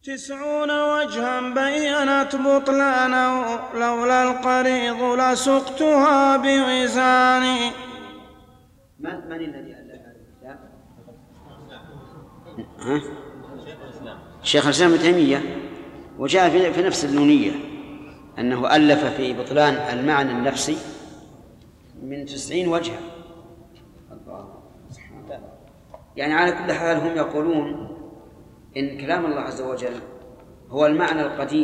90 وجها بينت بطلانه، لولا القريض لسقتها بوزاني. من الذي ألف هذا الكتاب؟ شيخ الإسلام ابن تيمية، وجاء في نفس النونية أنه ألف في بطلان المعنى النفسي من 90 وجها. يعني على كل حال هم يقولون إن كلام الله عز وجل هو المعنى القديم،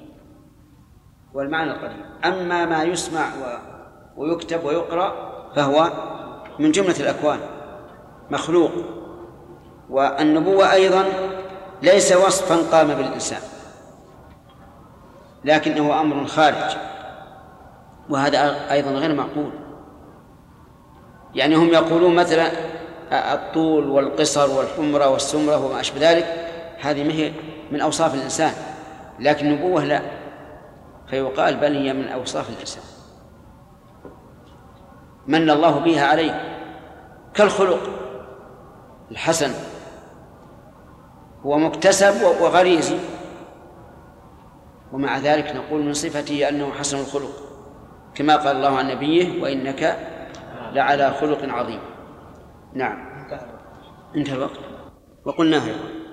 أما ما يسمع ويكتب ويقرأ فهو من جملة الأكوان مخلوق. والنبوة أيضا ليس وصفا قام بالإنسان، لكنه أمر خارج، وهذا أيضا غير معقول. يعني هم يقولون مثلا الطول والقصر والحمرة والسمرة وما أشبه ذلك هذه مهي من أوصاف الإنسان، لكن النبوة لا، فيقال بل هي من أوصاف الإنسان من الله بها عليه، كالخلق الحسن هو مكتسب وغريزي، ومع ذلك نقول من صفته أنه حسن الخلق، كما قال الله عن نبيه وإنك لعلى خلق عظيم. نعم، انتهى الوقت وقلناها.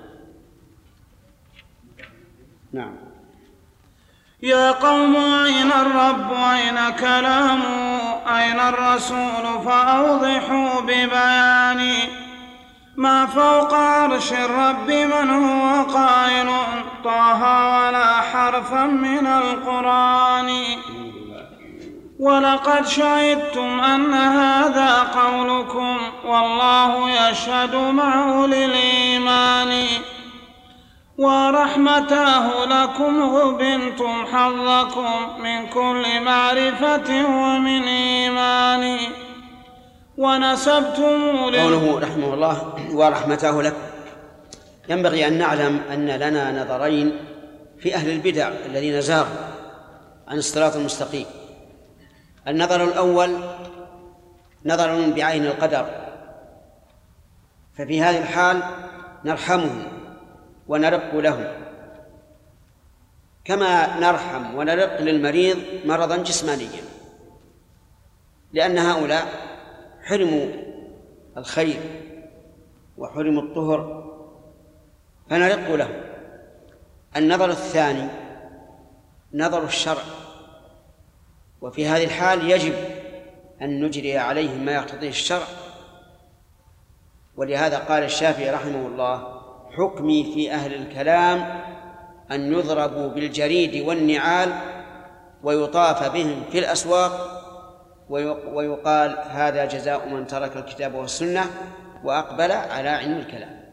نعم. يا قوم أين الرب أين كلامه أين الرسول فأوضحوا ببياني. ما فوق عرش الرب من هو قائل طه ولا حرفا من القرآن. ولقد شهدتم أن هذا قولكم والله يشهد مع أولي الإيمان. ورحمته لكم غبنتم حظكم من كل معرفة ومن إيمان. ونسبتم قوله رحمه الله ورحمته لكم، ينبغي أن نعلم أن لنا نظرين في أهل البدع الذين زاغوا عن الصراط المستقيم. النظر الأول نظر بعين القدر، ففي هذه الحال نرحمهم ونرق لهم كما نرحم ونرق للمريض مرضا جسمانيا، لأن هؤلاء حرموا الخير وحرموا الطهر فنرق لهم. النظر الثاني نظر الشرع، وفي هذه الحال يجب أن نجري عليهم ما يقتضيه الشرع. ولهذا قال الشافعي رحمه الله: حكمي في أهل الكلام أن يضربوا بالجريد والنعال ويطاف بهم في الأسواق ويقال هذا جزاء من ترك الكتاب والسنة وأقبل على علم الكلام.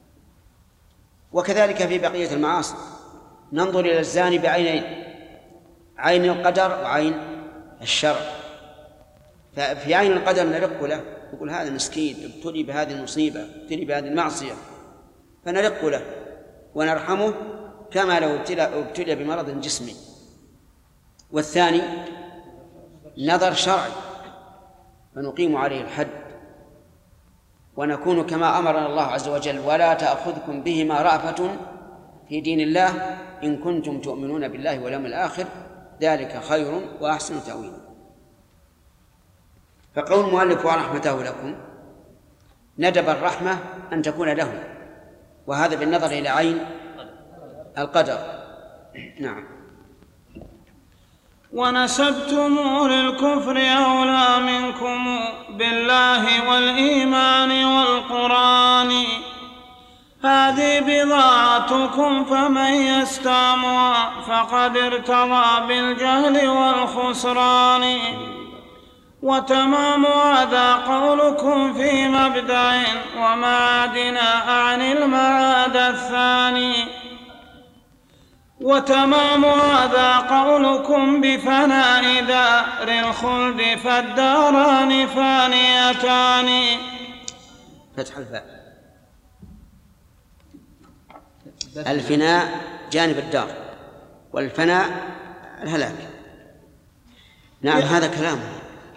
وكذلك في بقية المعاصي ننظر إلى الزاني بعينين، عين القدر وعين الشرع. ففي عين القدر نرق له، نقول هذا مسكين ابتلي بهذه المصيبة، ابتلي بهذه المعصية، فنرق له ونرحمه كما لو ابتلي بمرض جسمي. والثاني نظر شرعي، فنقيم عليه الحد ونكون كما أمرنا الله عز وجل: ولا تأخذكم بهما رأفة في دين الله إن كنتم تؤمنون بالله واليوم الآخر ذلك خير وأحسن تأويلا. فقول المؤلف ورحمته لكم ندب الرحمة أن تكون لهم، وهذا بالنظر إلى عين القدر. نعم. ونسبتم للكفر أولى منكم بالله والإيمان والقرآن. هذه بضاعتكم فمن يستعمها فقد ارتضى بالجهل والخسران. وتمام هذا قولكم في مبدأ ومعادنا عن المعاد الثاني. وتمام هذا قولكم بفناء دار الخلد فالداران فانيتان. فتح الفاء. الفناء جانب الدار، والفناء الهلاك. نعم، هذا كلام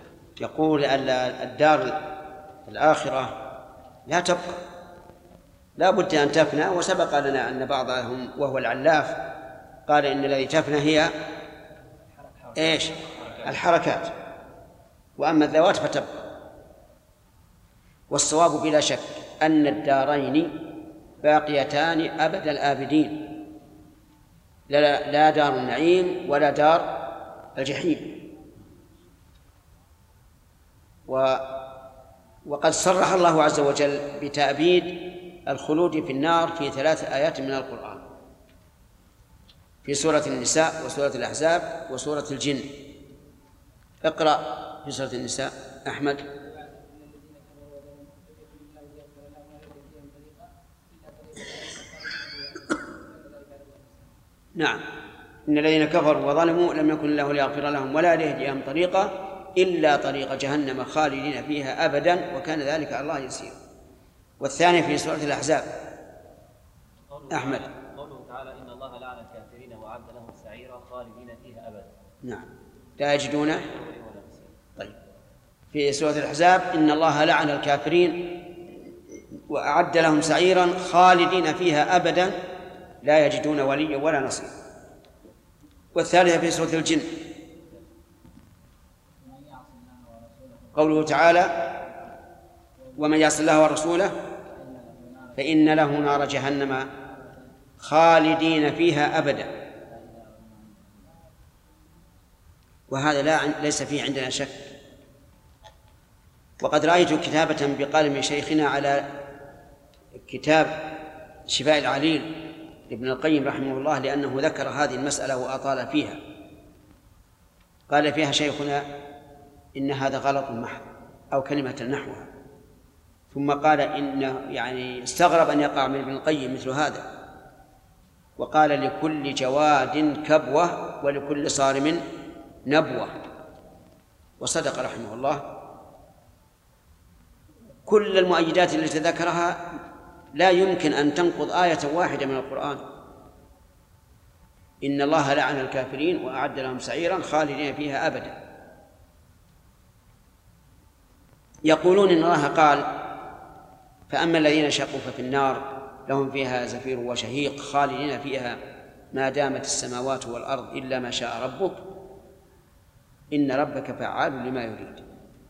يقول الدار الآخرة لا تبقى، لا بد أن تفنى. وسبق لنا أن بعضهم وهو العلاف قال إن الذي تفنى هي إيش؟ الحركات، وأما الذوات فتبقى. والصواب بلا شك أن الدارين باقيتان أبد الآبدين، لا دار النعيم ولا دار الجحيم. وقد صرح الله عز وجل بتأبيد الخلود في النار في 3 آيات من القرآن، في سورة النساء وسورة الأحزاب وسورة الجن. اقرأ في سورة النساء أحمد. نعم، إن الذين كفروا وظلموا لم يكن الله ليغفر لهم ولا ليهديهم طريقا إلا طريق جهنم خالدين فيها أبدا وكان ذلك على الله يسير. والثاني في سورة الأحزاب أحمد. قوله تعالى إن الله لعن الكافرين وأعد لهم سعيرا خالدين فيها أبدا. نعم، لا يجدون. طيب، في سورة الأحزاب إن الله لعن الكافرين وأعد لهم سعيرا خالدين فيها أبدا لا يجدون وليا ولا نصير. والثالثة في سورة الجن قوله تعالى ومن يعص الله ورسوله فإن له نار جهنم خالدين فيها أبدا. وهذا ليس فيه عندنا شك. وقد رأيت كتابة بقلم شيخنا على كتاب شفاء العليل لابن القيم رحمه الله، لأنه ذكر هذه المسألة وأطال فيها. قال فيها شيخنا إن هذا غلط محض أو كلمة نحوها، ثم قال إن يعني استغرب أن يقع من ابن القيم مثل هذا، وقال لكل جواد كبوة ولكل صارم نبوة. وصدق رحمه الله. كل المؤيدات التي ذكرها لا يمكن أن تنقض آية واحدة من القرآن. إن الله لعن الكافرين وأعد لهم سعيرا خالدين فيها أبدا. يقولون إن الله قال فأما الذين شقوا ففي النار لهم فيها زفير وشهيق خالدين فيها ما دامت السماوات والأرض إلا ما شاء ربك إن ربك فعال لما يريد.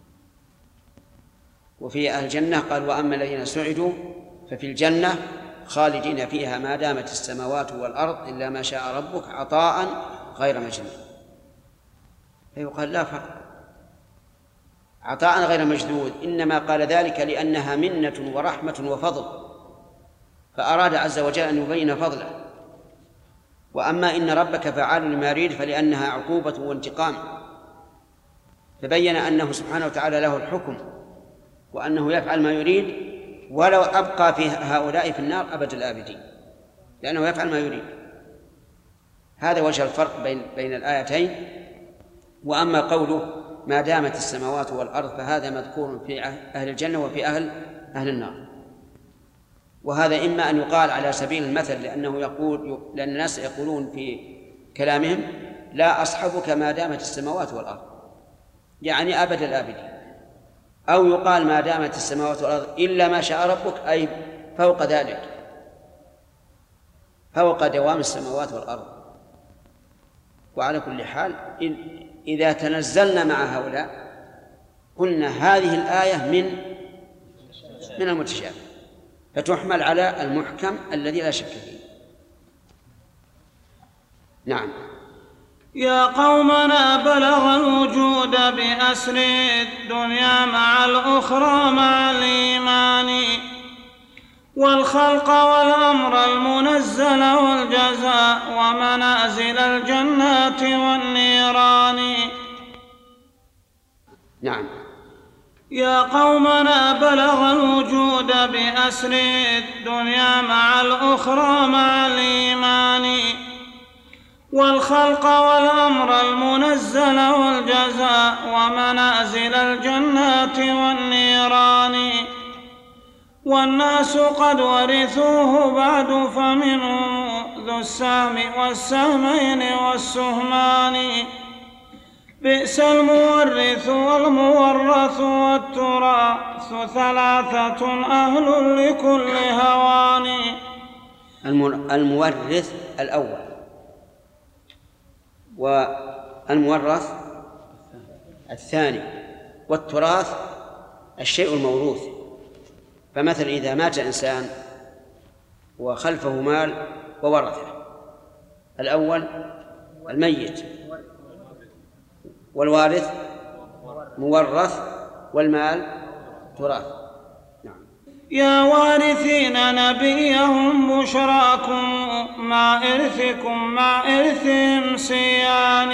وفي أهل الجنة قال وأما الذين سعدوا ففي الجنة خالدين فيها ما دامت السماوات والأرض إلا ما شاء ربك عطاء غير مجنون. فيقال لا فرق، عطاء غير مجدود، إنما قال ذلك لأنها منة ورحمة وفضل، فأراد عز وجل أن يبين فضله. وأما إن ربك فعال لما يريد فلأنها عقوبة وانتقام، فبين أنه سبحانه وتعالى له الحكم وأنه يفعل ما يريد ولو أبقى في هؤلاء في النار أبد الآبدين، لأنه يفعل ما يريد. هذا وجه الفرق بين الآيتين. وأما قوله ما دامت السماوات والأرض فهذا مذكور في أهل الجنة وفي أهل النار. وهذا إما أن يقال على سبيل المثل لأن الناس يقولون في كلامهم لا أصحبك ما دامت السماوات والأرض، يعني أبد الآبدين. أو يقال ما دامت السماوات والأرض إلا ما شاء ربك، أي فوق ذلك، فوق دوام السماوات والأرض. وعلى كل حال إذا تنزلنا مع هؤلاء قلنا هذه الآية من المتشابه، فتحمل على المحكم الذي لا شك فيه. نعم. يا قومنا بلغ الوجود بأسر الدنيا مع الأخرى مع الإيمان والخلق والأمر المنزل والجزاء ومنازل الجنات والنيران. نعم. يا قومنا بلغ الوجود بأسر الدنيا مع الأخرى مع الإيمان والخلق والأمر المنزل والجزاء ومنازل الجنات والنيران. والناس قد ورثوه بعد فمنهم ذو السهم والسهمين والسهمان. بئس المورث والمورث والتراث ثلاثة أهل لكل هوان. المورث الأول، والمورث الثاني، والتراث الشيء الموروث. فمثلا إذا مات إنسان وخلفه مال وورثه، الأول الميت، والوارث مورث، والمال تراث. نعم. يا وارثين نبيهم بشراكم مع إرثكم مع إرثهم سيان،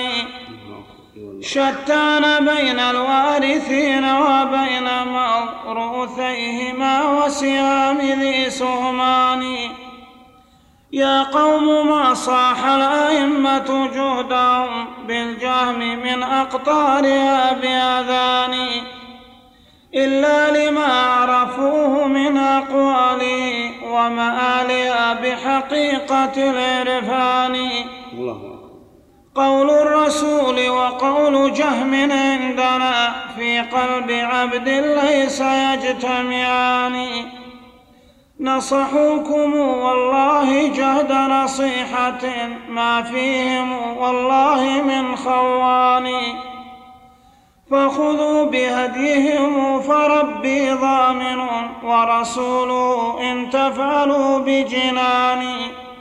شتان بين الوارثين وبين موروثيهما وسهام ذي سهمان. يا قوم ما صاح الأئمة جهدهم بالجهم من أقطارها بأذان، إلا لما عرفوه من أقواله ومآلها بحقيقة العرفان. قول الرسول وقول جهم عندنا في قلب عبد ليس يجتمعان. نصحوكم والله جهد نصيحة ما فيهم والله من خوان، فخذوا بهديهم فربي ضامن ورسوله إن تفعلوا بجنان.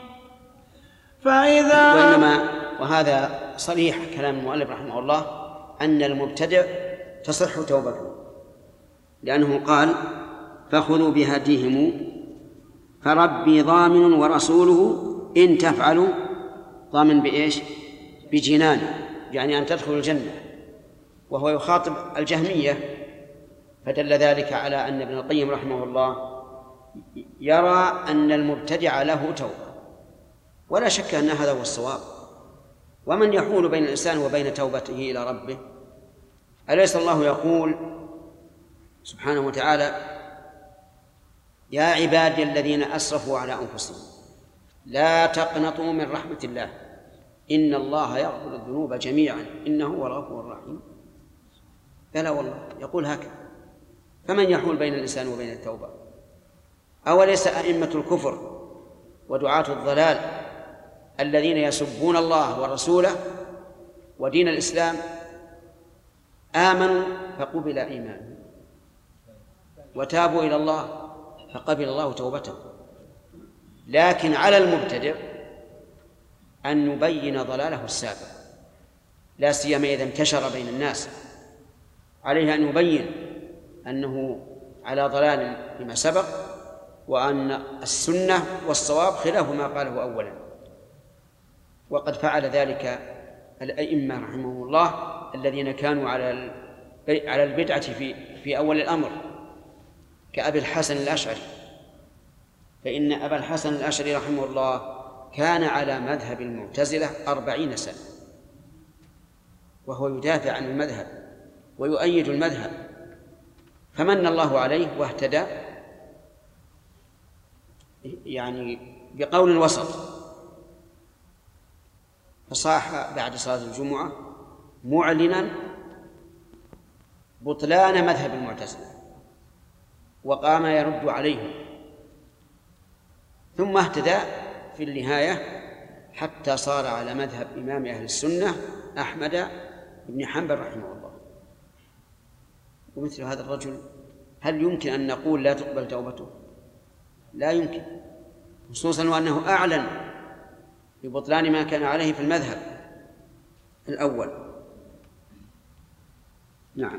وهذا صريح كلام المؤلف رحمه الله أن المبتدع تصح توبته، لأنه قال فخذوا بهديهم فربي ضامن ورسوله إن تفعلوا. ضامن بإيش؟ بجنان، يعني أن تدخلوا الجنة، وهو يخاطب الجهمية. فدل ذلك على أن ابن القيم رحمه الله يرى أن المبتدع له توبة، ولا شك أن هذا هو الصواب. ومن يحول بين الإنسان وبين توبته إلى ربه؟ أليس الله يقول سبحانه وتعالى يا عبادي الذين أسرفوا على أنفسهم لا تقنطوا من رحمة الله إن الله يغفر الذنوب جميعا إنه هو الغفور الرحيم. بلى والله يقول هكذا. فمن يحول بين الإنسان وبين التوبة؟ أوليس أئمة الكفر ودعاة الضلال الذين يسبون الله ورسوله ودين الإسلام آمنوا فقبل إيمانهم وتابوا إلى الله فقبل الله توبته؟ لكن على المبتدع أن يبين ضلاله السابق، لا سيما إذا انتشر بين الناس، عليه أن يبين أنه على ضلال فيما سبق، وأن السنة والصواب خلاف ما قاله أولا. وقد فعل ذلك الأئمة رحمهم الله الذين كانوا على البدعة في أول الأمر، كأبي الحسن الأشعري. فإن أبا الحسن الأشعري رحمه الله كان على مذهب المعتزلة 40 سنة، وهو يدافع عن المذهب ويؤيد المذهب، فمن الله عليه واهتدى يعني بقول الوسط، فصاح بعد صلاة الجمعة معلنا بطلان مذهب المعتزلة وقام يرد عليهم، ثم اهتدى في النهاية حتى صار على مذهب إمام أهل السنة أحمد بن حنبل رحمه الله. ومثل هذا الرجل هل يمكن أن نقول لا تقبل توبته؟ لا يمكن، خصوصا وأنه أعلن ببطلان ما كان عليه في المذهب الأول. نعم.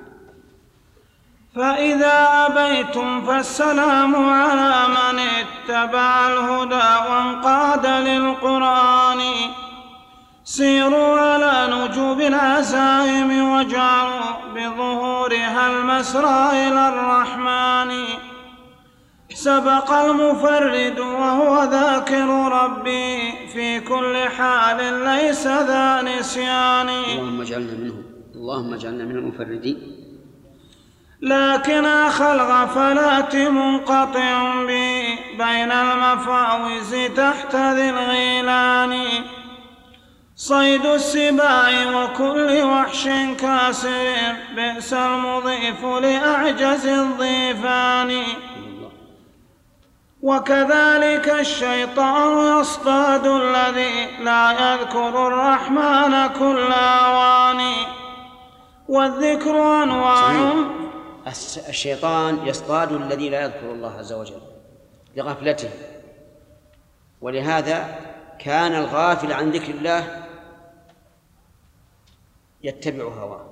فإذا أبيتم فالسلام على من اتبع الهدى وانقاد للقرآن، سيروا على نجوب العزائم واجعلوا بظهورها المسرى إلى الرحمن. سبق المفرد وهو ذاكر ربي في كل حال ليس ذا نسيان. اللهم اجعلنا من المفردين. لكن أخى الغفلات منقطع بي بين المفاوز تحت ذي الغيلان. صيد السباع وكل وحش كاسر بئس المضيف لأعجز الضيفان. وكذلك الشيطان يصطاد الذي لا يذكر الرحمن كل أوان والذكر أنواع. الشيطان يصطاد الذي لا يذكر الله عز وجل لغفلته، ولهذا كان الغافل عن ذكر الله يتبع هواه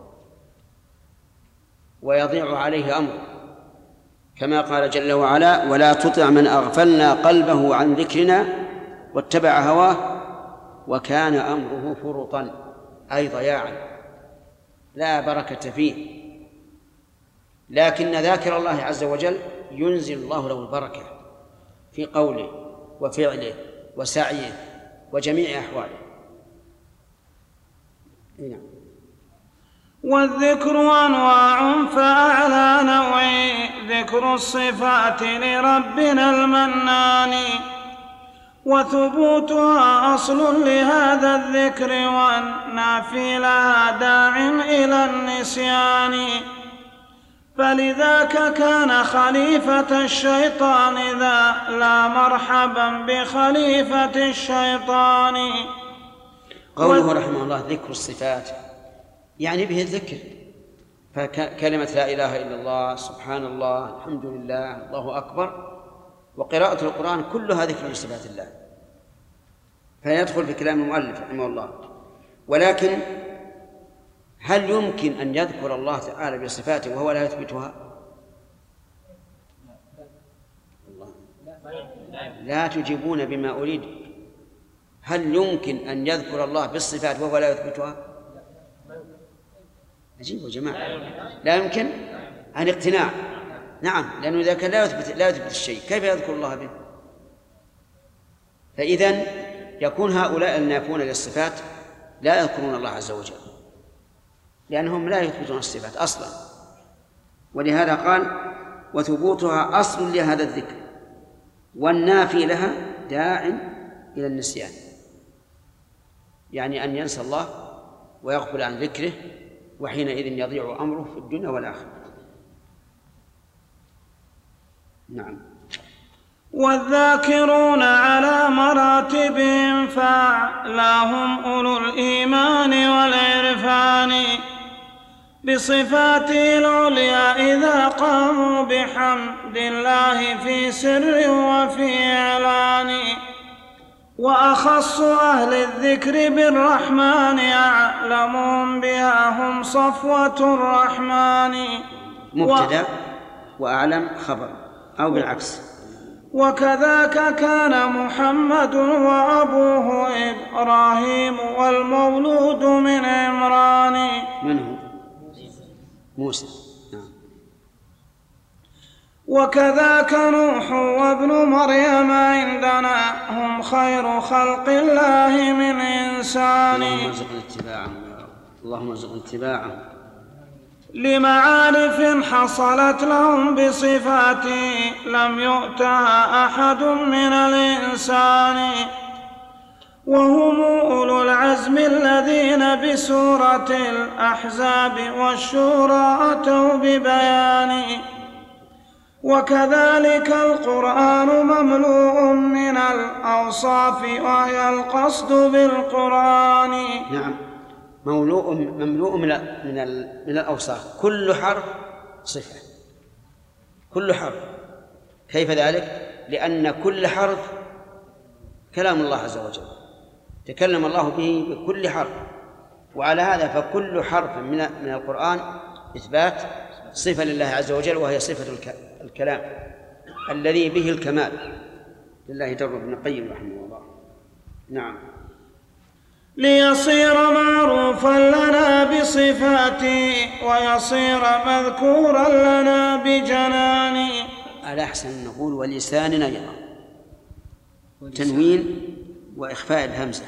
ويضيع عليه أمره، كما قال جل وعلا: ولا تطع من أغفلنا قلبه عن ذكرنا واتبع هواه وكان أمره فرطا، أي ضياعا لا بركة فيه. لكن ذاكر الله عز وجل ينزل الله له البركة في قوله وفعله وسعيه وجميع أحواله. نعم. والذكر أنواع فأعلى نوعي ذكر الصفات لربنا المنان، وثبوتها أصل لهذا الذكر والنافي لها داع إلى النسيان. فلذاك كان خليفة الشيطان ذا لا مرحبا بخليفة الشيطان. قوله رحمه الله ذكر الصفات يعني به الذكر، فكلمة لا إله إلا الله، سبحان الله، الحمد لله، الله أكبر، وقراءة القرآن كلها ذكر لصفات الله، فيدخل في كلام المؤلف رحمه الله. ولكن هل يمكن أن يذكر الله تعالى بصفاته وهو لا يثبتها؟ لا تجيبون بما أريد. هل يمكن أن يذكر الله بالصفات وهو لا يثبتها؟ عجيب يا جماعة، لا يمكن عن اقتناع. نعم، لأنه إذا كان لا يثبت الشيء كيف يذكر الله به؟ فإذن يكون هؤلاء النافون للصفات لا يذكرون الله عز وجل، لأنهم لا يثبتون الصفات أصلا. ولهذا قال وثبوتها أصل لهذا الذكر والنافي لها داع إلى النسيان، يعني أن ينسى الله ويغفل عن ذكره، وحينئذ يضيع أمره في الدنيا والآخرة. نعم. والذاكرون على مراتبهم فأعلاهم أولو الإيمان والعرفان بصفاته العليا إذا قاموا بحمد الله في سر وفي إعلان. وأخص أهل الذكر بالرحمن أعلمهم بها هم صفوة الرحمن. مبتدأ وأعلم خبر أو بالعكس. وكذاك كان محمد وأبوه إبراهيم والمولود من عمران. من هو؟ موسى. وكذاك نوح وابن مريم عندنا هم خير خلق الله من إنسان. اللهم ارزقنا اتباعهم لمعارف حصلت لهم بصفاته لم يؤتها أحد من الإنسان. وهم أولو العزم الذين بسورة الأحزاب والشورى أتوا ببيان. وكذلك القرآن مملوء من الأوصاف وهي القصد بالقرآن. نعم، مملوء من الأوصاف، كل حرف صفة، كل حرف. كيف ذلك؟ لأن كل حرف كلام الله عز وجل، تكلم الله به بكل حرف، وعلى هذا فكل حرف من القرآن إثبات صفة لله عز وجل، وهي صفة الكلام الذي به الكمال لله در ابن القيم رحمه الله. نعم. ليصير معروفا لنا بصفاته ويصير مذكورا لنا بجنان. على أحسن نقول ولساننا أيضا، تنوين وإخفاء الهمزة.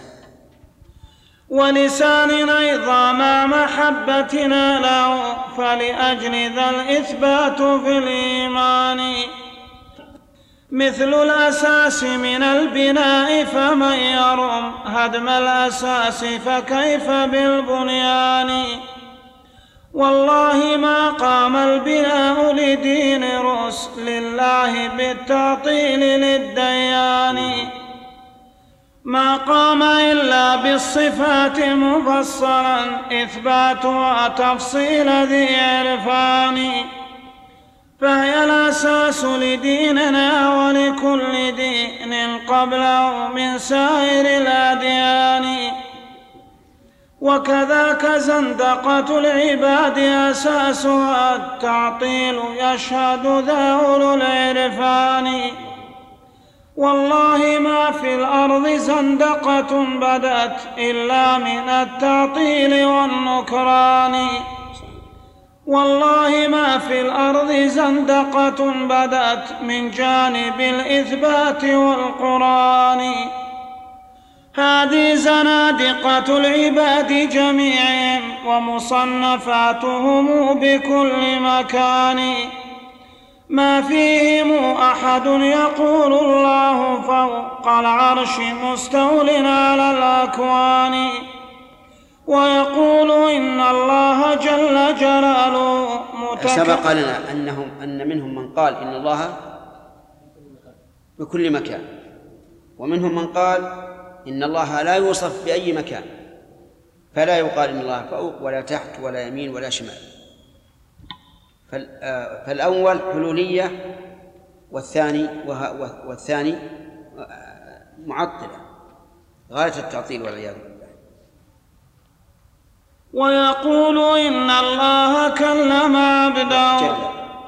ولسان أيضا مع محبتنا له فلأجل ذا الإثبات في الإيمان. مثل الأساس من البناء فمن يرم هدم الأساس فكيف بالبنيان. والله ما قام البناء لدين رسل الله بالتعطيل للديان، ما قام إلا بالصفات مفصلا إثباتها تفصيل ذي عرفان، فهي الأساس لديننا ولكل دين قبله من سائر الأديان. وكذاك زندقة العباد أساسها التعطيل يشهد ذا أولو العرفان. والله ما في الأرض زندقة بدت إلا من التعطيل والنكران، والله ما في الأرض زندقة بدت من جانب الإثبات والقرآن. هذه زنادقة العباد جميعهم ومصنفاتهم بكل مكان، ما فيهم أحد يقول الله فوق العرش مستول على الأكوان، ويقول إن الله جل جلاله سبق لنا أن منهم من قال إن الله بكل مكان، ومنهم من قال إن الله لا يوصف بأي مكان، فلا يقال إن الله فوق ولا تحت ولا يمين ولا شمال. فالأول حلولية والثاني معطلة غاية التعطيل والعياذ بالله. ويقول إن الله كلم عبده،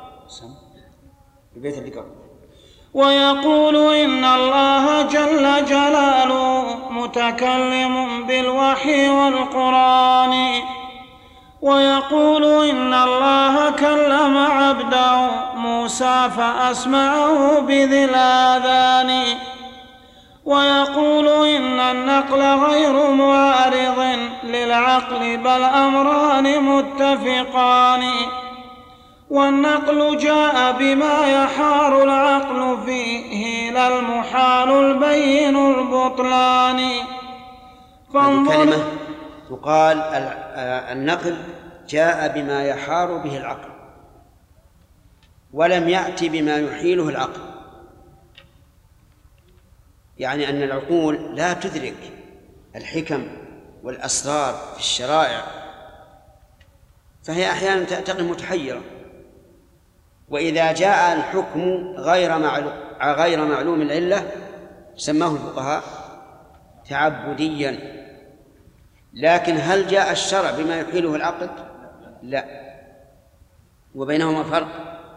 ويقول إن الله جل جلاله متكلم بالوحي والقرآن، ويقول إن الله كلم عبده موسى فأسمعه بذي الآذان، ويقول إن النقل غير معارض للعقل بل أمران متفقان، والنقل جاء بما يحار العقل فيه لا المحال البين البطلان. كلمة تقال النقل جاء بما يحار به العقل ولم يأتي بما يحيله العقل، يعني أن العقول لا تدرك الحكم والأسرار في الشرائع، فهي أحيانا تقف متحيرة. وإذا جاء الحكم غير معلوم العلة سماه الفقهاء تعبديا، لكن هل جاء الشرع بما يحيله العقل؟ لا، وبينهما فرق.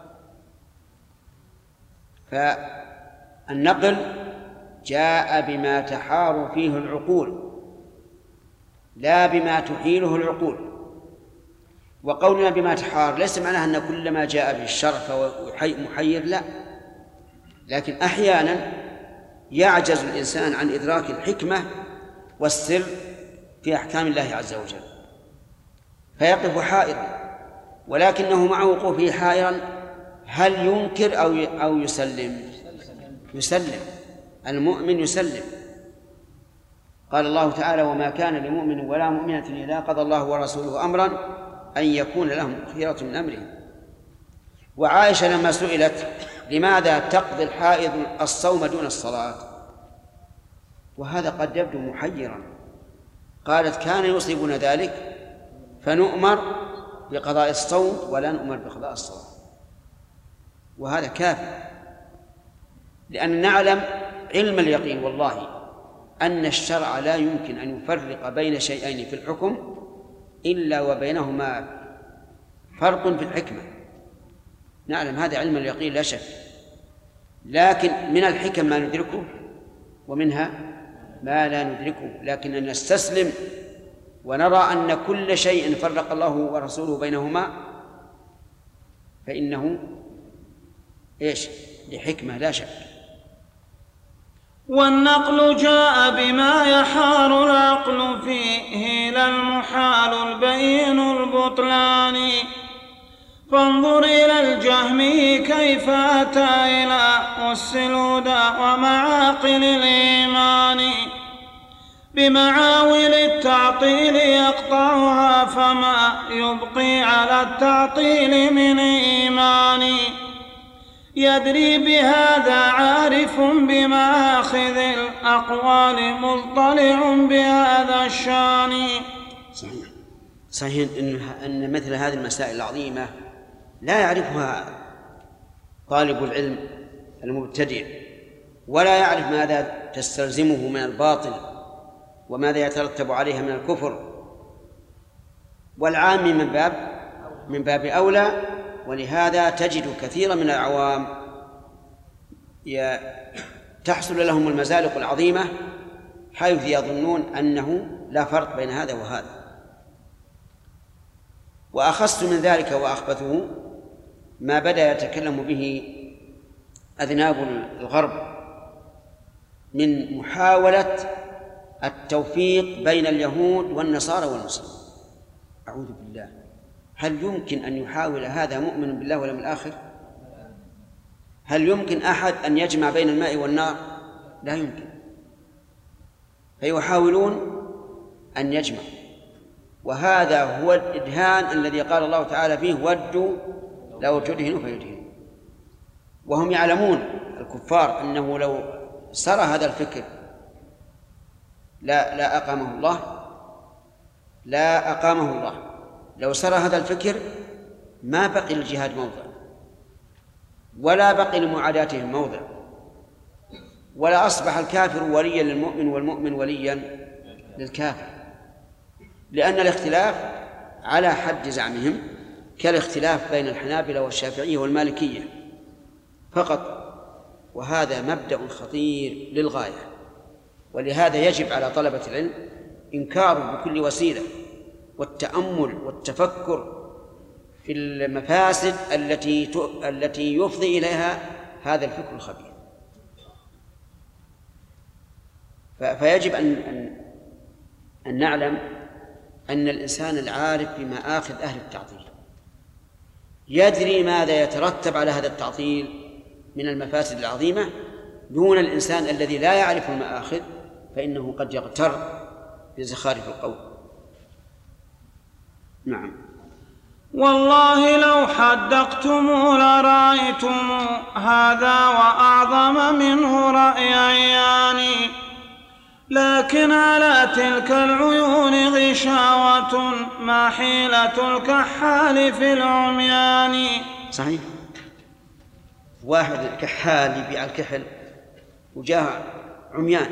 فالنقل جاء بما تحار فيه العقول لا بما تحيله العقول. وقولنا بما تحار ليس معناه أن كل ما جاء به الشرع فهو محير، لا، لكن أحيانا يعجز الإنسان عن إدراك الحكمة والسر في أحكام الله عز وجل فيقف حائرا، ولكنه مع وقوفه حائرا هل ينكر أو يسلم؟ يسلم. المؤمن يسلم. قال الله تعالى: وما كان لمؤمن ولا مؤمنة إذا قضى الله ورسوله أمرا أن يكون لهم خيرة من أمرهم. وعائشة لما سئلت لماذا تقضي الحائض الصوم دون الصلاة، وهذا قد يبدو محيرا، قالت: كان يصيبنا ذلك فنؤمر بقضاء الصوم ولا نؤمر بقضاء الصلاة. وهذا كافي، لأن نعلم علم اليقين والله أن الشرع لا يمكن أن يفرق بين شيئين في الحكم إلا وبينهما فرق في الحكمة. نعلم هذا علم اليقين لا شك، لكن من الحكم ما ندركه ومنها ما لا ندركه، لكن نستسلم ونرى أن كل شيء فرق الله ورسوله بينهما فإنه لحكمة لا شك. والنقل جاء بما يحار العقل فيه لا المحال البين البطلان. فانظر إلى الجهمي كيف أتى إلى أس الهدى ومعاقل الإيمان، بمعاول التعطيل يقطعها، فما يبقي على التعطيل من إيمان. يدري بهذا عارف بمآخذ الأقوال، مطلع بهذا الشان. صحيح أن مثل هذه المسائل العظيمة لا يعرفها طالب العلم المبتدئ، ولا يعرف ماذا تستلزمه من الباطل وماذا يترتب عليها من الكفر، والعام من باب أولى. ولهذا تجد كثيرا من العوام تحصل لهم المزالق العظيمة حيث يظنون أنه لا فرق بين هذا وهذا. وأخص من ذلك وأخبثه ما بدأ يتكلم به أذناب الغرب من محاولة التوفيق بين اليهود والنصارى والمسلمين. أعوذ بالله، هل يمكن أن يحاول هذا مؤمن بالله واليوم الآخر؟ هل يمكن أحد أن يجمع بين الماء والنار؟ لا يمكن. فيحاولون أن يجمعوا، وهذا هو الإدهان الذي قال الله تعالى فيه: ودوا لو تدهنوا فيدهنوا. وهم يعلمون الكفار أنه لو سرى هذا الفكر لا أقامه الله. لو سرى هذا الفكر ما بقي للجهاد موضع، ولا بقي لمعاداتهم موضع، ولا أصبح الكافر وليا للمؤمن والمؤمن وليا للكافر، لأن الاختلاف على حد زعمهم كالاختلاف بين الحنابلة والشافعية والمالكية فقط، وهذا مبدأ خطير للغاية. ولهذا يجب على طلبة العلم إنكاره بكل وسيلة، والتأمل والتفكر في المفاسد التي يفضي إليها هذا الفكر الخبيث. فيجب أن نعلم أن الإنسان العارف بمآخذ أهل التعطيل يدري ماذا يترتب على هذا التعطيل من المفاسد العظيمة، دون الإنسان الذي لا يعرف المآخذ، فإنه قد يغتر بزخارف القول. نعم. والله لو حدقتم لرأيتم هذا وأعظم منه رأيان، لكن على تلك العيون غشاوة ما حيلة الكحال في العميان. صحيح، واحد كحال يبيع الكحل وجاء عميان،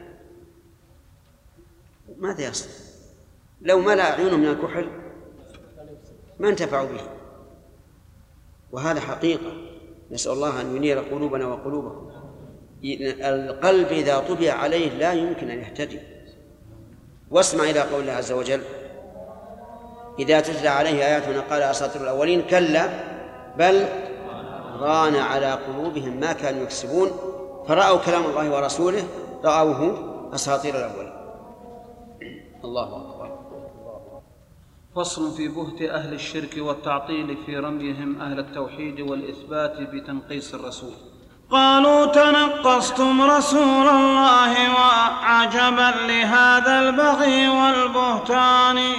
ماذا يصنع؟ لو ملأ عيونهم من الكحل ما انتفعوا به. وهذا حقيقة، نسأل الله أن ينير قلوبنا وقلوبهم. القلب إذا طبع عليه لا يمكن أن يهتدي. واسمع إلى قول الله عز وجل: إذا تتلى عليه آياتنا قال أساطير الأولين، كلا بل ران على قلوبهم ما كانوا يكسبون، فرأوا كلام الله ورسوله رأوه أساطير الأولين. الله أكبر. فصل في بهت أهل الشرك والتعطيل في رميهم أهل التوحيد والإثبات بتنقيص الرسول. قالوا: تنقصتم رسول الله وعجبا لهذا البغي والبهتان،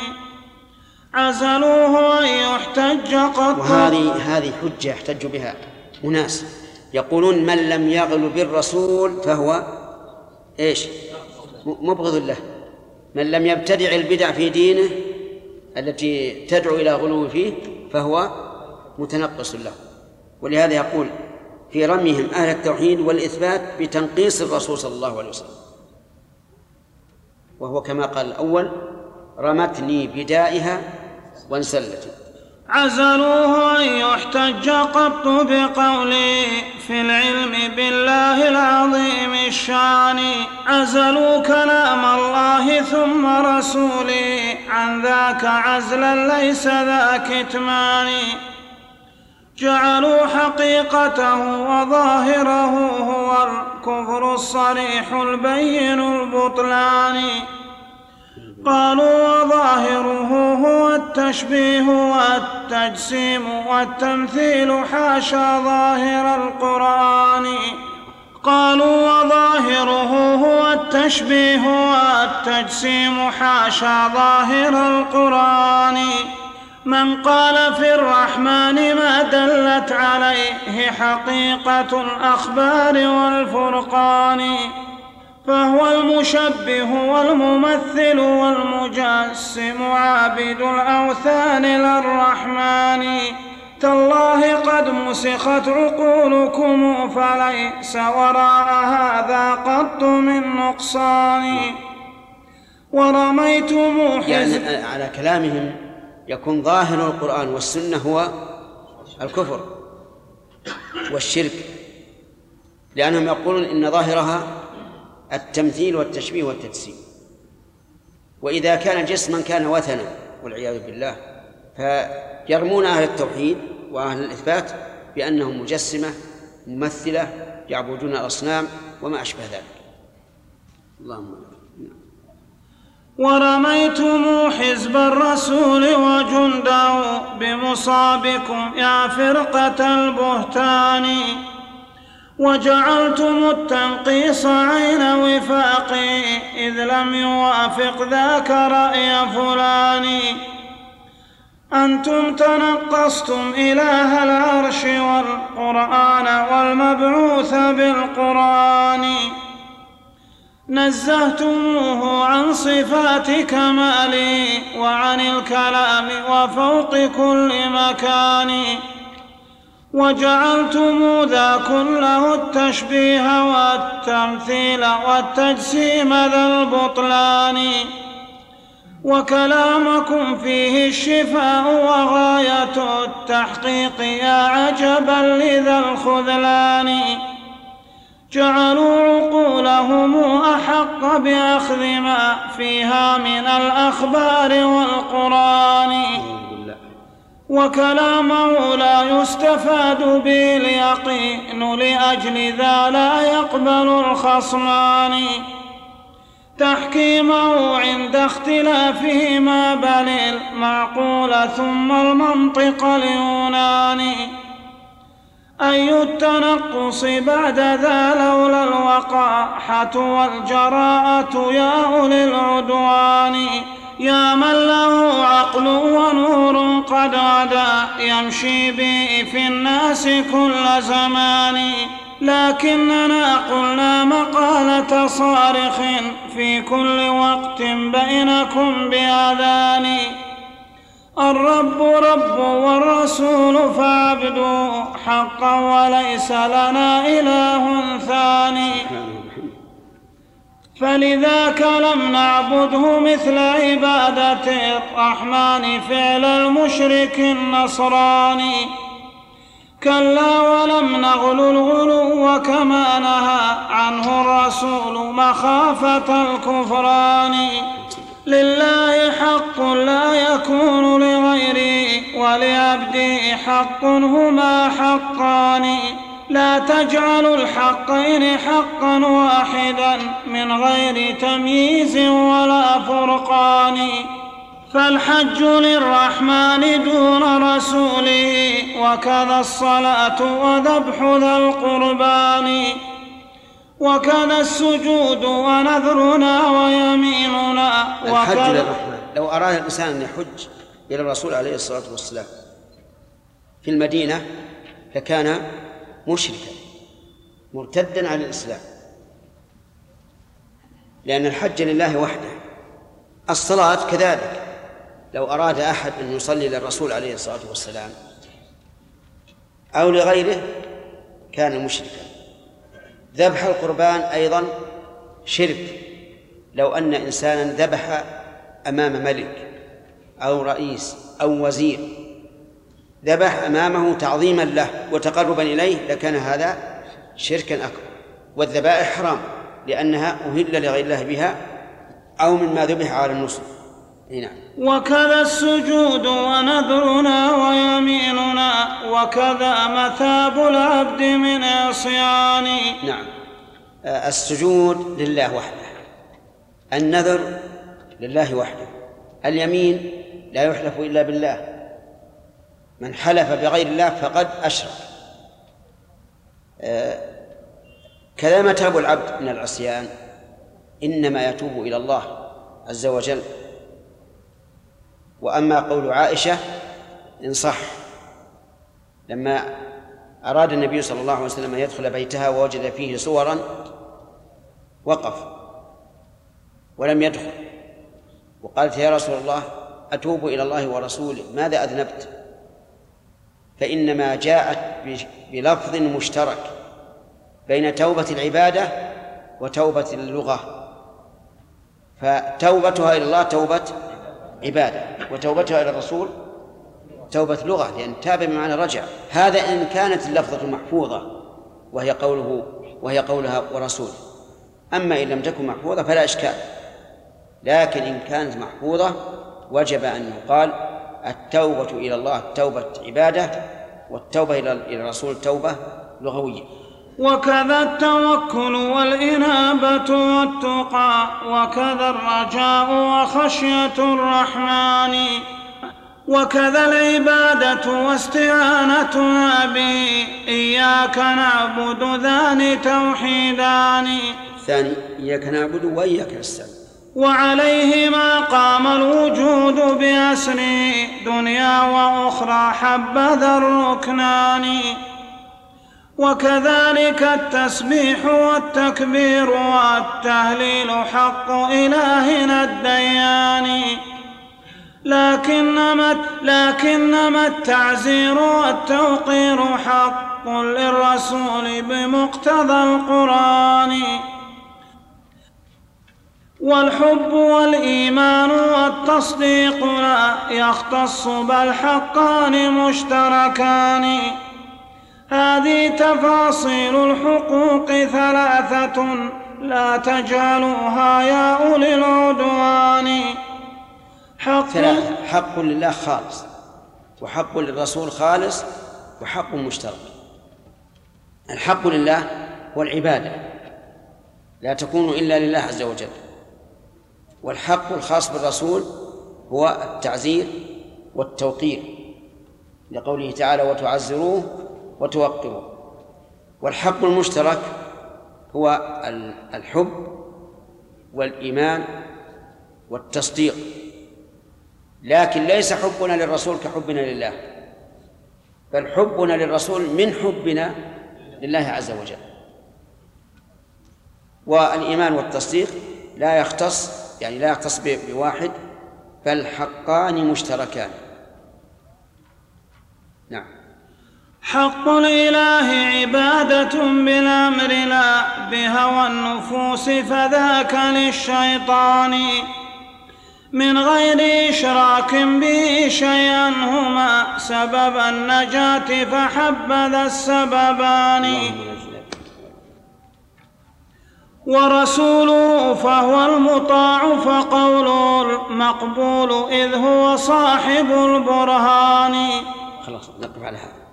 عزلوه أن يحتج قط. وهذه حجة يحتج بها أناس يقولون: من لم يغل بالرسول فهو إيش؟ مبغض له. من لم يبتدع البدع في دينه التي تدعو إلى غلو فيه فهو متنقص له. ولهذا يقول في رميهم أهل التوحيد والإثبات بتنقيص الرسول صلى الله عليه وسلم، وهو كما قال الأول: رمتني بدائها وانسلت. عزلوه أن يحتج قط بقولي في العلم بالله العظيم الشان، عزلوا كلام الله ثم رسولي عن ذاك عزلا ليس ذا كتمان، جعلوا حقيقته وظاهره هو الكفر الصريح البين البطلان، قالوا وظاهره هو التشبيه والتجسيم والتمثيل حاشا ظاهر القرآن، قالوا وظاهره هو والتشبيه والتجسيم حاشا ظاهر القرآن. من قال في الرحمن ما دلت عليه حقيقة الأخبار والفرقان، فهو المشبه والممثل والمجسم عابد الأوثان للرحمن. تالله قد مسخت عقولكم فليس وراء هذا قط من نقصان. ورميتم يعني على كلامهم يكون ظاهر القرآن والسنة هو الكفر والشرك، لأنهم يقولون إن ظاهرها التمثيل والتشبيه والتجسيم، وإذا كان جسما كان وثنا والعياذ بالله، فيرمون أهل التوحيد وأهل الإثبات بأنهم مجسمة ممثلة يعبدون الأصنام وما أشبه ذلك. اللهم ورميتم حزب الرسول وجنده بمصابكم يا فرقة البهتان، وجعلتم التنقيص عين وفاقي إذ لم يوافق ذاك رأي فلان. أنتم تنقصتم إله العرش والقرآن والمبعوث بالقرآن، نزهتموه عن صفات كماله وعن الكلام وفوق كل مكان، وجعلتم ذا كله التشبيه والتمثيل والتجسيم ذا البطلان. وكلامكم فيه الشفاء وغاية التحقيق يا عجبا لذا الخذلان. جعلوا عقولهم أحق بأخذ ما فيها من الأخبار والقرآن، وكلامه لا يستفاد به اليقين لأجل ذا لا يقبل الخصمان. تحكيمه عند اختلافهما بل المعقول ثم المنطق اليوناني. أي التنقص بعد ذا لولا الوقاحة والجراءة يا أولي العدوان. يا من له عقل ونور قد غدا يمشي به في الناس كل زمان، لكننا قلنا مقالة صارخ في كل وقت بينكم بأذان. الرب رب والرسول فاعبدوا حقا وليس لنا إله ثاني، فلذاك لم نعبده مثل عبادة الرحمن فعل المشرك النصراني. كلا ولم نغل الغلو كما نهى عنه الرسول مخافة الكفران. لله حق لا يكون لغيره ولعبده حق هما حقان. لا تجعلوا الحقين حقا واحدا من غير تمييز ولا فرقان. فالحج للرحمن دون رسوله وكذا الصلاة وذبح ذا القربان، وكذا السجود ونذرنا ويميننا. الحج للرحمن، لو أراد الإنسان أن يحج إلى الرسول عليه الصلاة والسلام في المدينة لكان مشركا مرتدا عن الإسلام، لأن الحج لله وحده. الصلاة كذلك، لو أراد أحد أن يصلي للرسول عليه الصلاة والسلام أو لغيره كان مشركا. ذبح القربان أيضا شرك، لو أن إنسانا ذبح أمام ملك أو رئيس أو وزير، ذبح أمامه تعظيما له وتقربا إليه لكان هذا شركا أكبر. والذبائح حرام لأنها أهل لغير الله بها أو مما ذبح على النصب. نعم. وكذا السجود ونذرنا ويميننا وكذا مثاب العبد من عصيان. نعم. السجود لله وحده، النذر لله وحده، اليمين لا يحلف إلا بالله، من حلف بغير الله فقد أشرك. كذا متاب العبد من العصيان إنما يتوب إلى الله عز وجل. وأما قول عائشة إن صح، لما أراد النبي صلى الله عليه وسلم أن يدخل بيتها ووجد فيه صورا وقف ولم يدخل، وقالت يا رسول الله أتوب إلى الله ورسوله ماذا أذنبت؟ فإنما جاءت بلفظ مشترك بين توبة العبادة وتوبة اللغة، فتوبتها إلى الله توبة عبادة، وتوبتها إلى الرسول توبة لغة، لأن تاب بمعنى رجع. هذا إن كانت اللفظة محفوظة وهي قولها ورسوله. أما إن لم تكن محفوظة فلا إشكال، لكن إن كانت محفوظة وجب أن يقال التوبة إلى الله توبة عبادة، والتوبة إلى الرسول توبة لغوية. وكذا التوكل والإنابة والتقى، وكذا الرجاء وخشية الرحمن، وكذا العبادة واستعانتنا به، إياك نعبد ذان توحيدان. الثاني إياك نعبد وإياك نستعين، وعليهما قام الوجود بأسره، دنيا وأخرى حبذا الركنان. وكذلك التسبيح والتكبير والتهليل حق إلهنا الديان، لكنما التعزير والتوقير حق للرسول بمقتضى القرآن. والحب والإيمان والتصديق لا يختص بل حقان مشتركان. هذه تفاصيل الحقوق ثلاثة لا تجعلوها يا أولي العدوان. حق لله خالص، وحق للرسول خالص، وحق مشترك. الحق لله هو العبادة لا تكون إلا لله عز وجل، والحق الخاص بالرسول هو التعزير والتوقير لقوله تعالى وتعزروه وتوقروه. والحق المشترك هو الحب والإيمان والتصديق، لكن ليس حبنا للرسول كحبنا لله، بل حبنا للرسول من حبنا لله عز وجل. والإيمان والتصديق لا يختص بواحد، بل حقان مشتركان. نعم. حق الإله عبادة بالأمر لا بهوى النفوس، فذاك للشيطان من غير إشراك به شيئا، هما سبب النجاة فحبذا السببان. ورسوله فهو المطاع فقوله المقبول، إذ هو صاحب البرهان. خلاص نقف على هذا.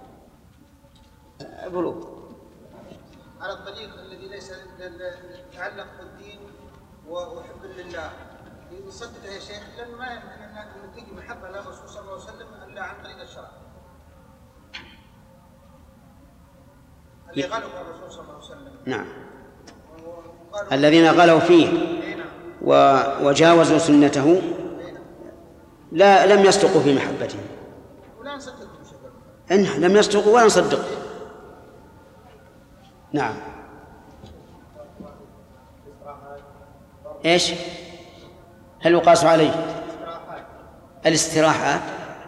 بلوغ على الطريق الذي ليس يتعلق بالدين وحب لله يصدق يا شيخ، لأنه ما يمكن أن تجي محبة للرسول صلى الله عليه وسلم إلا عن طريق الشرع اللي غلوا الرسول صلى الله عليه وسلم. نعم. الذين غلوا فيه وجاوزوا سنته لم يصدقوا في محبته، ولا نصدقهم لم يصدقوا ولا نصدق. نعم. ايش؟ هل يقاس عليه الاستراحات؟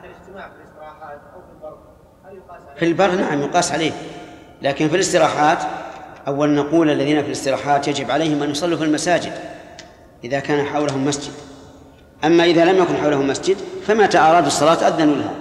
في البر نعم يقاس عليه، لكن في الاستراحات أول نقول الذين في الاستراحات يجب عليهم أن يصلوا في المساجد إذا كان حولهم مسجد. أما إذا لم يكن حولهم مسجد فمتى أرادوا الصلاة أذنوا لها.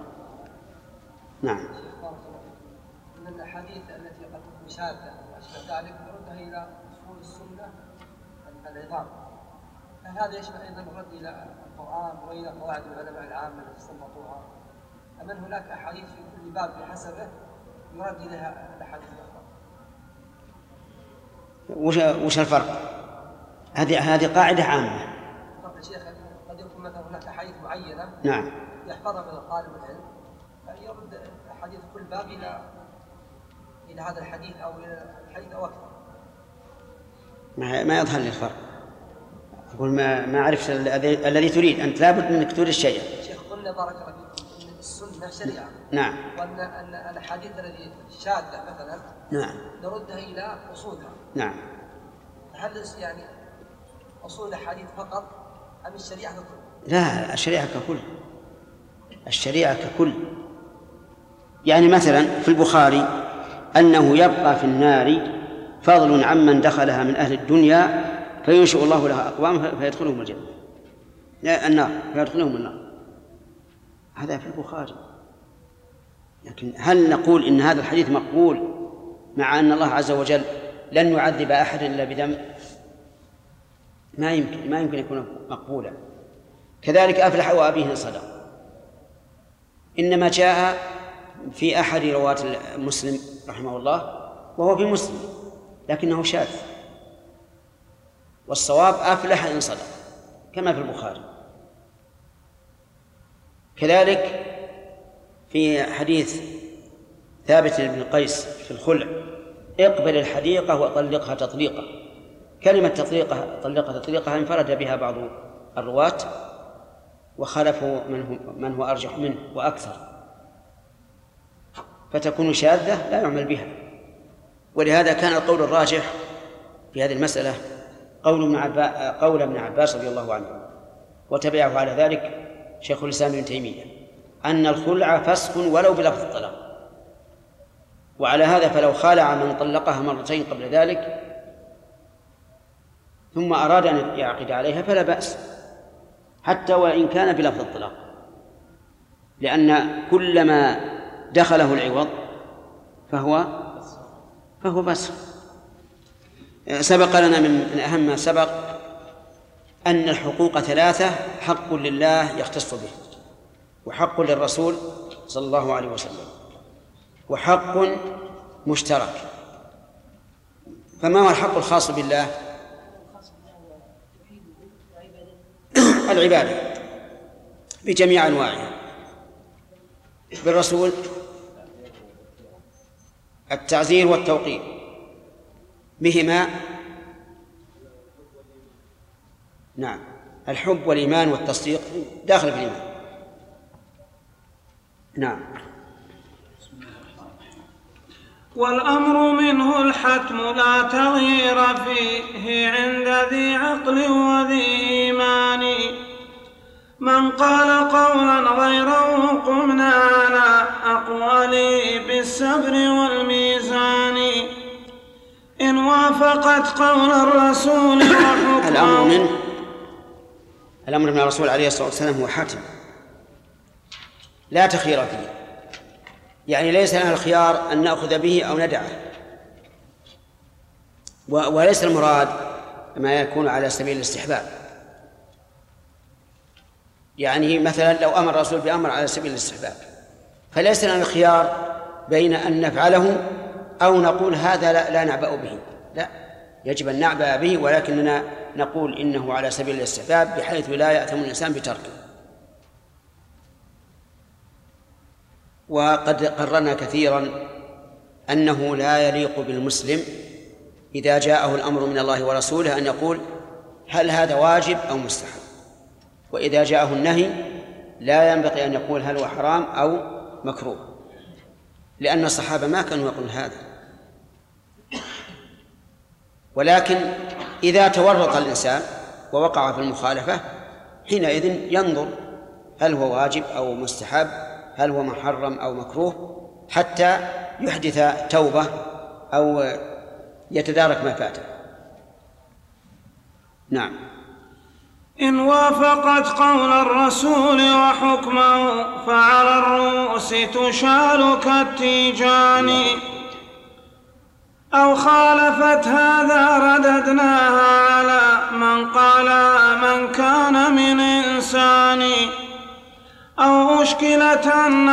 نعم. من الأحاديث التي قد تكون شاذة وأشبه ذلك نردها إلى أصول السنة العظام، هل هذا يشبه أيضا الرد إلى القرآن وإلى قواعد العلماء العامة التي استنبطوها، أم أن هناك أحاديث في كل باب بحسبه يرد إليها الأحاديث الأخرى؟ وش الفرق؟ هذه قاعدة عامة. طب يا شيخ قد يكون مثلا هناك أحاديث معينة نعم يحفظها من طالب العلم، فأن يرد حديث كل باب إلى هذا الحديث أو إلى الحديث أو أكثر. ما يظهر لي الفرق. أقول ما عرفت الذي تريد أنت، لابد أنك تريد الشيء. شيخ قلنا بارك الله فيكم إن السنة شريعة. نعم. وأن الأحاديث التي شاذة مثلا نعم نردها إلى أصولها. نعم. هل يعني أصول الأحاديث فقط أم الشريعة ككل؟ لا، الشريعة ككل. الشريعة ككل. يعني مثلا في البخاري أنه يبقى في النار فضل عمن دخلها من أهل الدنيا فينشئ الله لها أقوام فيدخلهم الجنة، لا النار فيدخلهم النار. هذا في البخاري. لكن هل نقول إن هذا الحديث مقبول مع أن الله عز وجل لن يعذب أحدا إلا بذنب؟ ما يمكن يكون مقبولا. كذلك أفلح وأبيه صدق، إنما جاء في أحد رواة مسلم رحمه الله وهو في مسلم لكنه شاذ، والصواب أفلح إن صدق كما في البخاري. كذلك في حديث ثابت بن قيس في الخلع: اقبل الحديقة وطلقها تطليقة. كلمة طلقها تطليقها انفرد بها بعض الرواة وخالفوا من هو أرجح منه وأكثر، فتكون شاذة لا يعمل بها. ولهذا كان القول الراجح في هذه المسألة قول ابن عباس رضي الله عنه، وتبعه على ذلك شيخ الإسلام ابن تيمية، أن الخلع فسخ ولو بلفظ الطلاق. وعلى هذا فلو خالع من طلقها مرتين قبل ذلك ثم أراد أن يعقد عليها فلا بأس، حتى وإن كان بلفظ الطلاق، لأن كلما دخله العوض فهو فسخ. سبق لنا من أهم ما سبق أن الحقوق ثلاثة: حق لله يختص به، وحق للرسول صلى الله عليه وسلم، وحق مشترك. فما هو الحق الخاص بالله؟ العبادة بجميع أنواعها. بالرسول التعزير والتوقير، بهما نعم الحب والإيمان والتصديق داخل في الإيمان. نعم. والأمر منه الحتم لا تغيير فيه عند ذي عقل وذي إيمان. من قال قولا غيره قمنا على أقواله بالصبر والميزان. إن وافقت قول الرسول وحكمه. الأمر من الرسول عليه الصلاة والسلام هو حاتم لا تخير فيه، يعني ليس لنا الخيار أن نأخذ به أو ندعه، وليس المراد ما يكون على سبيل الاستحباب. يعني مثلا لو أمر الرسول بأمر على سبيل الاستحباب فليس لنا الخيار بين أن نفعله أو نقول هذا لا نعبأ به، لا، يجب أن نعبأ به، ولكننا نقول إنه على سبيل الاستحباب بحيث لا يأثم الإنسان بتركه. وقد قررنا كثيرا أنه لا يليق بالمسلم إذا جاءه الأمر من الله ورسوله أن يقول هل هذا واجب أو مستحب، وإذا جاءه النهي لا ينبغي أن يقول هل هو حرام أو مكروه، لأن الصحابة ما كانوا يقولون هذا. ولكن إذا تورط الإنسان ووقع في المخالفة حينئذ ينظر هل هو واجب أو مستحب، هل هو محرم أو مكروه، حتى يحدث توبة أو يتدارك ما فاته. نعم. إن وافقت قول الرسول وحكمه فعلى الرؤوس تشال كالتيجان. أو خالفت هذا رددناها على من قال من كان من إنسان. أو أشكلت أن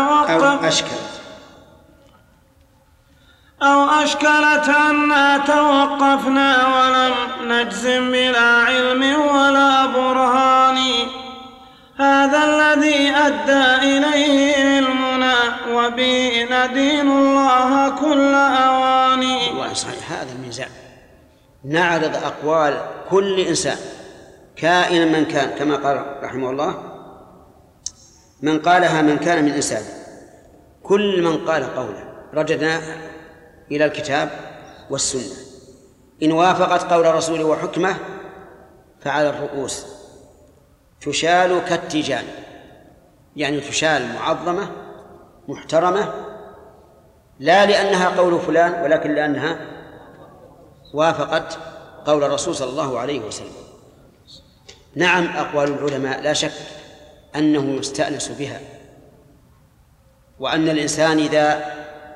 توقفنا ولم نجزم بلا علم ولا برهان. هذا الذي أدى إليه علمنا وبه ندين الله كل أواني. والله صحيح، هذا الميزان، نعرض أقوال كل إنسان كائنا من كان، كما قال رحمه الله: من قالها من كان من إنسان. كل من قال قولا رددنا إلى الكتاب والسنة، إن وافقت قول رسوله وحكمه فعلى الرؤوس تشال كالتيجان، يعني تشال معظمة محترمة، لا لأنها قول فلان ولكن لأنها وافقت قول الرسول صلى الله عليه وسلم. نعم، أقوال العلماء لا شك أنه يستأنس بها، وأن الإنسان إذا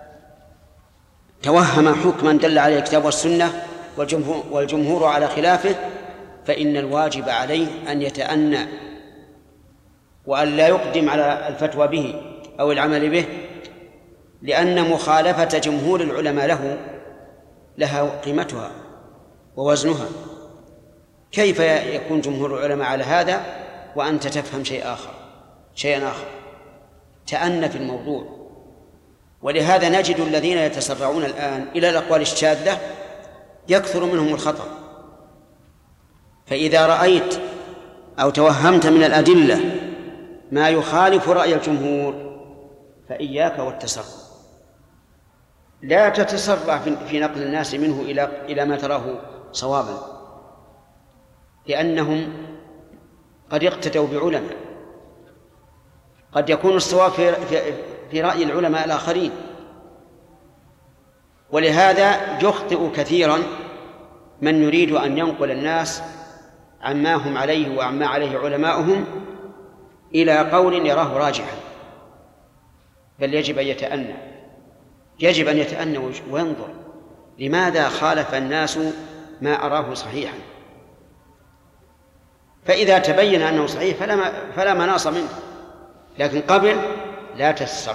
توهم حكما دل عليه الكتاب والسنة والجمهور على خلافه فإن الواجب عليه أن يتأنى وأن لا يقدم على الفتوى به أو العمل به، لأن مخالفة جمهور العلماء لها قيمتها ووزنها. كيف يكون جمهور العلماء على هذا وأنت تفهم شيئا آخر؟ تأنى في الموضوع. ولهذا نجد الذين يتسرعون الآن إلى الأقوال الشاذة يكثر منهم الخطأ. فإذا رأيت أو توهمت من الأدلة ما يخالف رأي الجمهور فإياك والتسرع، لا تتسرع في نقل الناس منه إلى ما تراه صوابا، لأنهم قد اقتدوا بعلماء، قد يكون الصواب في رأي العلماء الآخرين. ولهذا يخطئ كثيرا من يريد أن ينقل الناس عما هم عليه وعما عليه علماؤهم إلى قول يراه راجحا، بل يجب أن يتأنى وينظر لماذا خالف الناس ما أراه صحيحا، فإذا تبين أنه صحيح فلا مناص منه، لكن قبل لا تتسرع.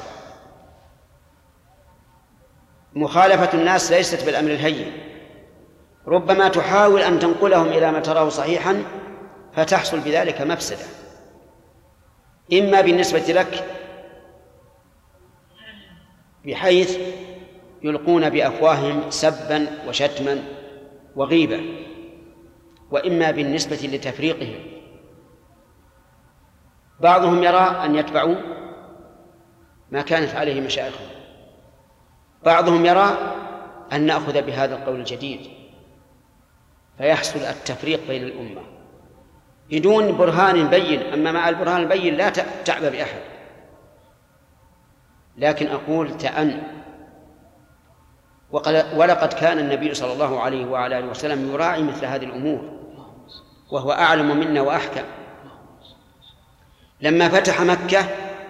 مخالفة الناس ليست بالأمر الهين، ربما تحاول أن تنقلهم إلى ما تراه صحيحا فتحصل بذلك مفسدة، إما بالنسبة لك بحيث يلقون بأفواههم سبا وشتما وغيبة، وإما بالنسبة لتفريقهم. بعضهم يرى أن يتبعوا ما كانت عليه مشايخهم، بعضهم يرى أن نأخذ بهذا القول الجديد، فيحصل التفريق بين الأمة بدون برهان بين. أما مع البرهان البين لا تعبأ بأحد، لكن أقول تأن. ولقد كان النبي صلى الله عليه وعلى آله وسلم يراعي مثل هذه الأمور، وهو أعلم منا وأحكم. لما فتح مكة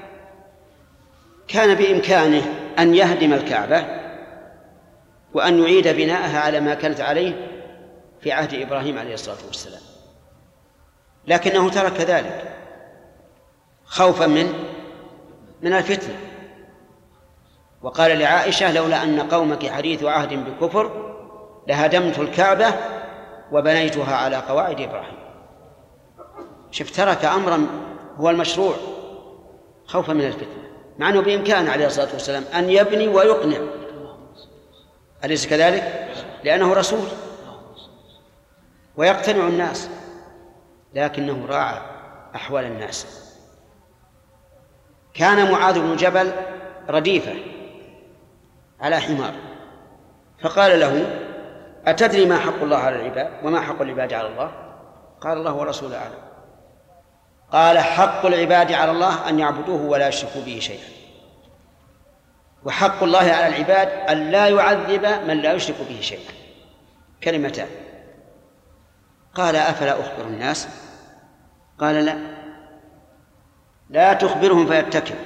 كان بإمكانه أن يهدم الكعبة وأن يعيد بناءها على ما كانت عليه في عهد إبراهيم عليه الصلاة والسلام، لكنه ترك ذلك خوفا من الفتنة، وقال لعائشة: لولا أن قومك حديث عهد بكفر لهدمت الكعبة وبنيتها على قواعد إبراهيم. شف، ترك أمرا هو المشروع خوفا من الفتنة، مع أنه بإمكانه عليه الصلاة والسلام أن يبني ويقنع، أليس كذلك؟ لأنه رسول ويقتنع الناس، لكنه راعى أحوال الناس. كان معاذ بن جبل رديفة على حمار، فقال له: أتدري ما حق الله على العباد وما حق العباد على الله؟ قال: الله ورسوله أعلم. قال: حق العباد على الله أن يعبدوه ولا يشركوا به شيئا، وحق الله على العباد أن لا يعذب من لا يشرك به شيئا. كلمتان. قال: أفلا أخبر الناس؟ قال: لا تخبرهم فيتكل.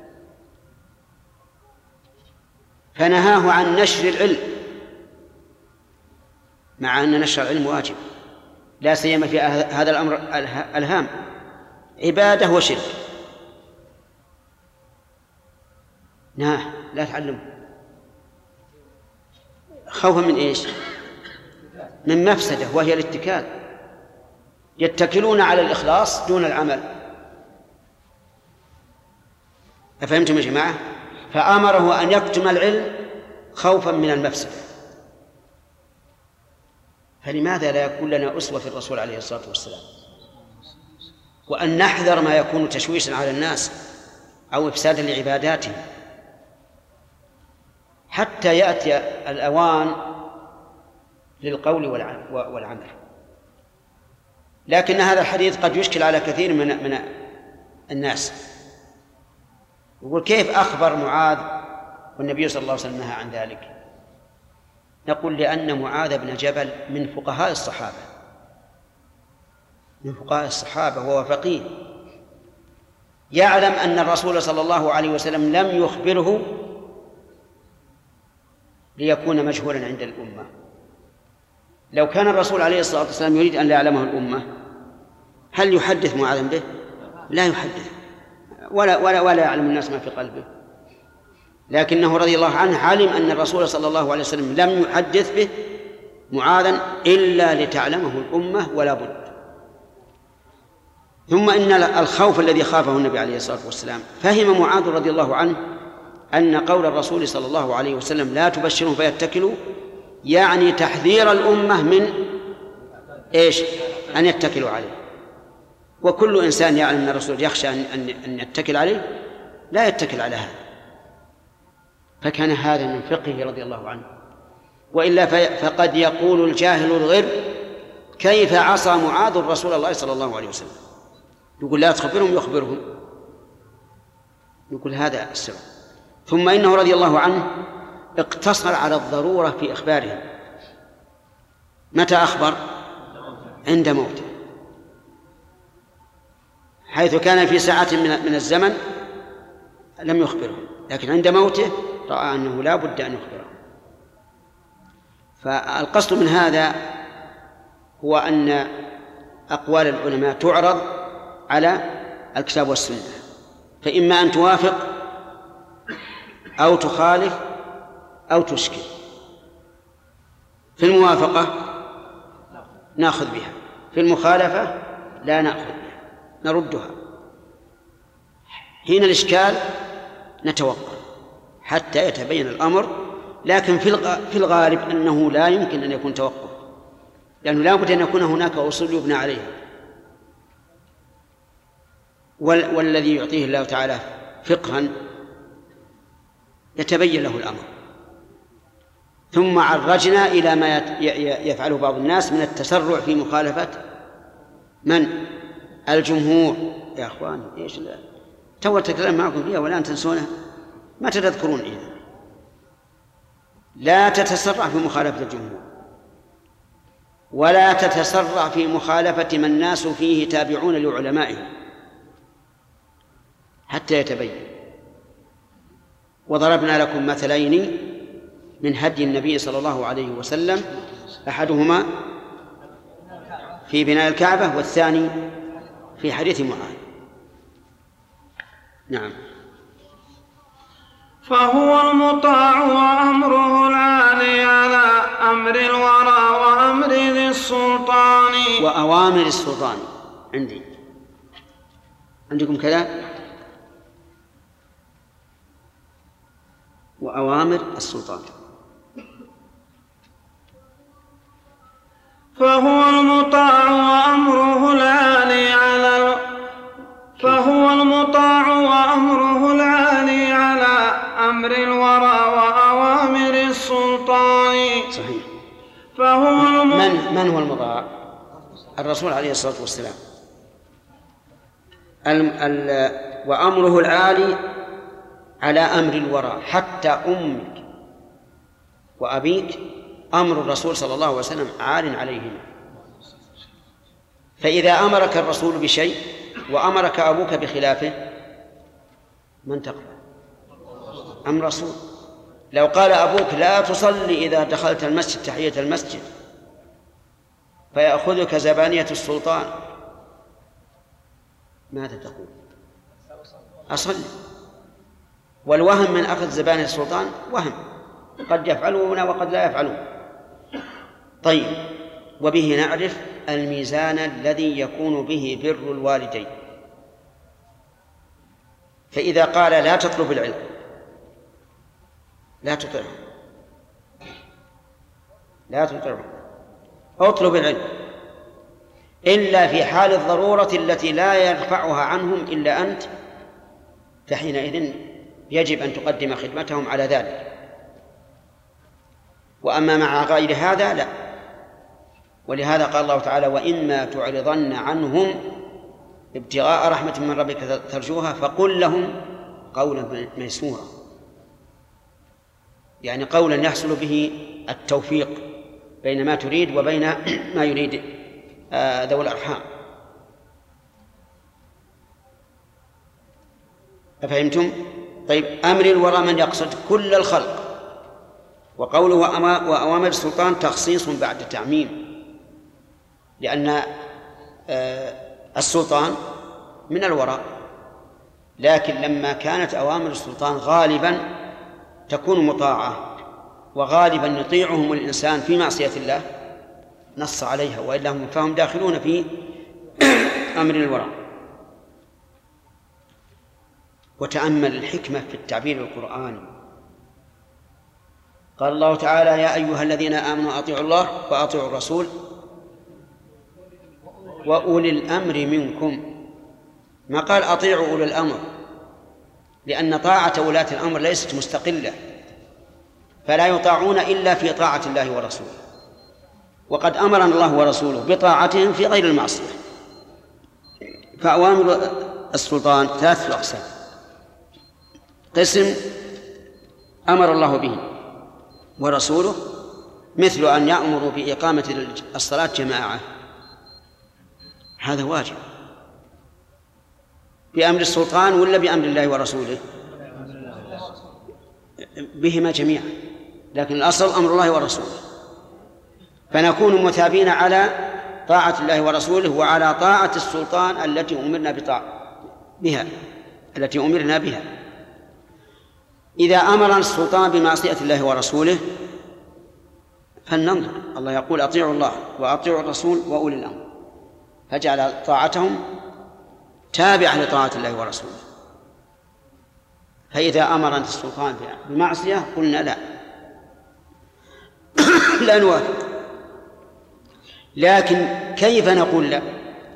فنهاه عن نشر العلم، مع أن نشر العلم واجب، لا سيما في هذا الأمر الهام، عبادة وشرك. لا تعلمه خوفا من إيش؟ من مفسدة، وهي الاتكال. يتكلون على الإخلاص دون العمل. أفهمتم يا جماعة؟ فأمره أن يكتم العلم خوفا من المفسدة. فلماذا لا يكون لنا أسوة في الرسول عليه الصلاة والسلام؟ وأن نحذر ما يكون تشويشا على الناس أو إفسادا لعباداتهم حتى يأتي الأوان للقول والعمل. لكن هذا الحديث قد يشكل على كثير من الناس، يقول كيف أخبر معاذ والنبي صلى الله عليه وسلم نهى عن ذلك؟ نقول لأن معاذ بن جبل من فقهاء الصحابة، من فقهاء الصحابة وهو فقيه، يعلم أن الرسول صلى الله عليه وسلم لم يخبره ليكون مجهولا عند الأمة. لو كان الرسول عليه الصلاة والسلام يريد أن لا يعلمه الأمة هل يحدث معاذ به؟ لا يحدث، ولا يعلم الناس ما في قلبه، لكنه رضي الله عنه علم أن الرسول صلى الله عليه وسلم لم يحدث به معاذا إلا لتعلمه الأمة ولا بد. ثم إن الخوف الذي خافه النبي عليه الصلاة والسلام فهم معاذ رضي الله عنه أن قول الرسول صلى الله عليه وسلم لا تبشرهم فيتكلوا يعني تحذير الأمة من إيش؟ أن يتكلوا عليه. وكل إنسان يعلم أن الرسول يخشى أن يتكل عليه لا يتكل على هذا، فكان هذا من فقهه رضي الله عنه. وإلا فقد يقول الجاهل الغر كيف عصى معاذ رسول الله صلى الله عليه وسلم، يقول لا تخبرهم يخبرهم، يقول هذا السبب. ثم إنه رضي الله عنه اقتصر على الضرورة في إخبارهم. متى أخبر؟ عند موته، حيث كان في ساعة من الزمن لم يخبرهم، لكن عند موته رأى أنه لا بد أن يخبرهم. فالقصد من هذا هو أن أقوال العلماء تعرض على الكتاب والسنة، فإما أن توافق أو تخالف أو تشكل. في الموافقة نأخذ بها، في المخالفة لا نأخذ بها، نردها. حين الإشكال نتوقف حتى يتبين الأمر، لكن في الغالب أنه لا يمكن أن يكون توقف، لأنه لا بد أن يكون هناك أصول يبنى عليها، والذي يعطيه الله تعالى فقها يتبين له الأمر. ثم عرجنا إلى ما يفعله بعض الناس من التسرع في مخالفة من؟ الجمهور. يا أخواني إيش تو الكلام معكم فيها ولا تنسونه، ما تذكرون إذن. لا تتسرع في مخالفة الجمهور، ولا تتسرع في مخالفة من الناس فيه تابعون لعلمائهم حتى يتبين. وضربنا لكم مثلين من هدي النبي صلى الله عليه وسلم، أحدهما في بناء الكعبة والثاني في حديث معاذ. نعم. فهو المطاع وأمره العالي على أمر الورى وأمر ذي السلطان. وأوامر السلطان عندكم كذا؟ وأوامر السلطان. فهو المطاع وأمره العالي على أمر الورى وأوامر السلطان. صحيح. من هو المطاع؟ الرسول عليه الصلاة والسلام. وأمره العالي على أمر الورى، حتى أمك وأبيك أمر الرسول صلى الله عليه وسلم عال عليهما. فإذا أمرك الرسول بشيء وأمرك أبوك بخلافه من تقبل؟ أمر رسول. لو قال أبوك لا تصلي إذا دخلت المسجد تحية المسجد فيأخذك زبانية السلطان، ماذا تقول؟ أصلي. والوهم من أخذ زبانية السلطان وهم، قد يفعلون وقد لا يفعلون. طيب، وبه نعرف الميزان الذي يكون به بر الوالدين. فإذا قال لا تطلب العلم لا تطعه، اطلب العلم. إلا في حال الضرورة التي لا يرفعها عنهم إلا أنت، فحينئذ يجب أن تقدم خدمتهم على ذلك. وأما مع غير هذا لا. ولهذا قال الله تعالى: وإما تعرضن عنهم ابتغاء رحمة من ربك ترجوها فقل لهم قولا ميسورا، يعني قولا يحصل به التوفيق بين ما تريد وبين ما يريد ذوي الأرحام. أفهمتم؟ طيب، أمر الورى من يقصد كل الخلق، وقوله وأوامر السلطان تخصيص بعد تعميم، لأن السلطان من الوراء، لكن لما كانت أوامر السلطان غالبا تكون مطاعة وغالبا يطيعهم الإنسان في معصية الله نص عليها، وإلا فهم داخلون في أمر الوراء. وتأمل الحكمة في التعبير القرآني. قال الله تعالى: يا أيها الذين آمنوا أطيعوا الله وأطيعوا الرسول وأولي الأمر منكم. ما قال أطيعوا أولي الأمر، لأن طاعة ولاة الأمر ليست مستقلة، فلا يطاعون إلا في طاعة الله ورسوله، وقد أمرنا الله ورسوله بطاعتهم في غير المعصية. فأوامر السلطان 3 أقسام: قسم أمر الله به ورسوله، مثل أن يأمروا بإقامة الصلاة جماعة، هذا واجب بأمر السلطان ولا بأمر الله ورسوله؟ بهما جميعا، لكن الأصل أمر الله ورسوله، فنكون مثابين على طاعة الله ورسوله وعلى طاعة السلطان التي أمرنا بها. إذا أمرنا السلطان بمعصية الله ورسوله فلننظر. الله يقول: أطيعوا الله وأطيعوا الرسول وأولي الأمر، فجعل طاعتهم تابعة لطاعة الله ورسوله. فإذا أمرنا السلطان بمعصية قلنا لا لا نوافق. لكن كيف نقول لا؟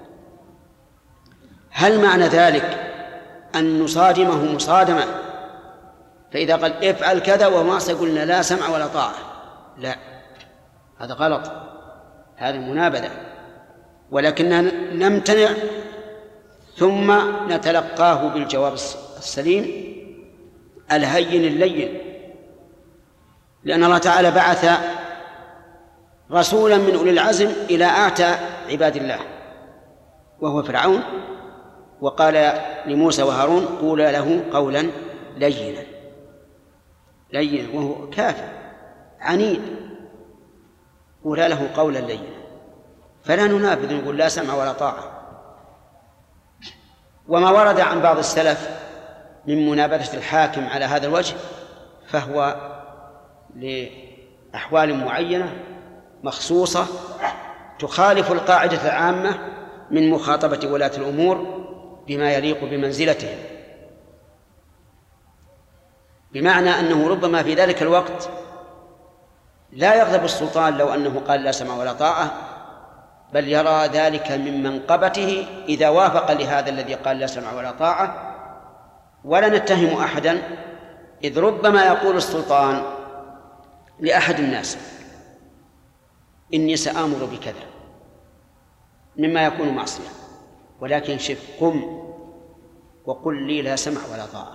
هل معنى ذلك أن نصادمه مصادمة، فإذا قال افعل كذا ومعصية قلنا لا سمع ولا طاعة؟ لا، هذا غلط، هذا منابذة، ولكننا نمتنع ثم نتلقاه بالجواب السليم الهين اللين، لأن الله تعالى بعث رسولا من أولي العزم إلى أعتى عباد الله وهو فرعون، وقال لموسى وهارون: قولا له قولا لينا، وهو كافر عنيد، قولا له قولا لينا، فلا ننافذ نقول لا سمع ولا طاعة. وما ورد عن بعض السلف من منابذة الحاكم على هذا الوجه فهو لأحوال معينة مخصوصة تخالف القاعدة العامة من مخاطبة ولاة الأمور بما يليق بمنزلتهم، بمعنى أنه ربما في ذلك الوقت لا يغضب السلطان لو أنه قال لا سمع ولا طاعة، بل يرى ذلك من منقبته إذا وافق لهذا الذي قال لا سمع ولا طاعة. ولا نتهم أحدا، إذ ربما يقول السلطان لأحد الناس: إني سآمر بكذا، مما يكون معصية، ولكن شف قم وقل لي لا سمع ولا طاعة،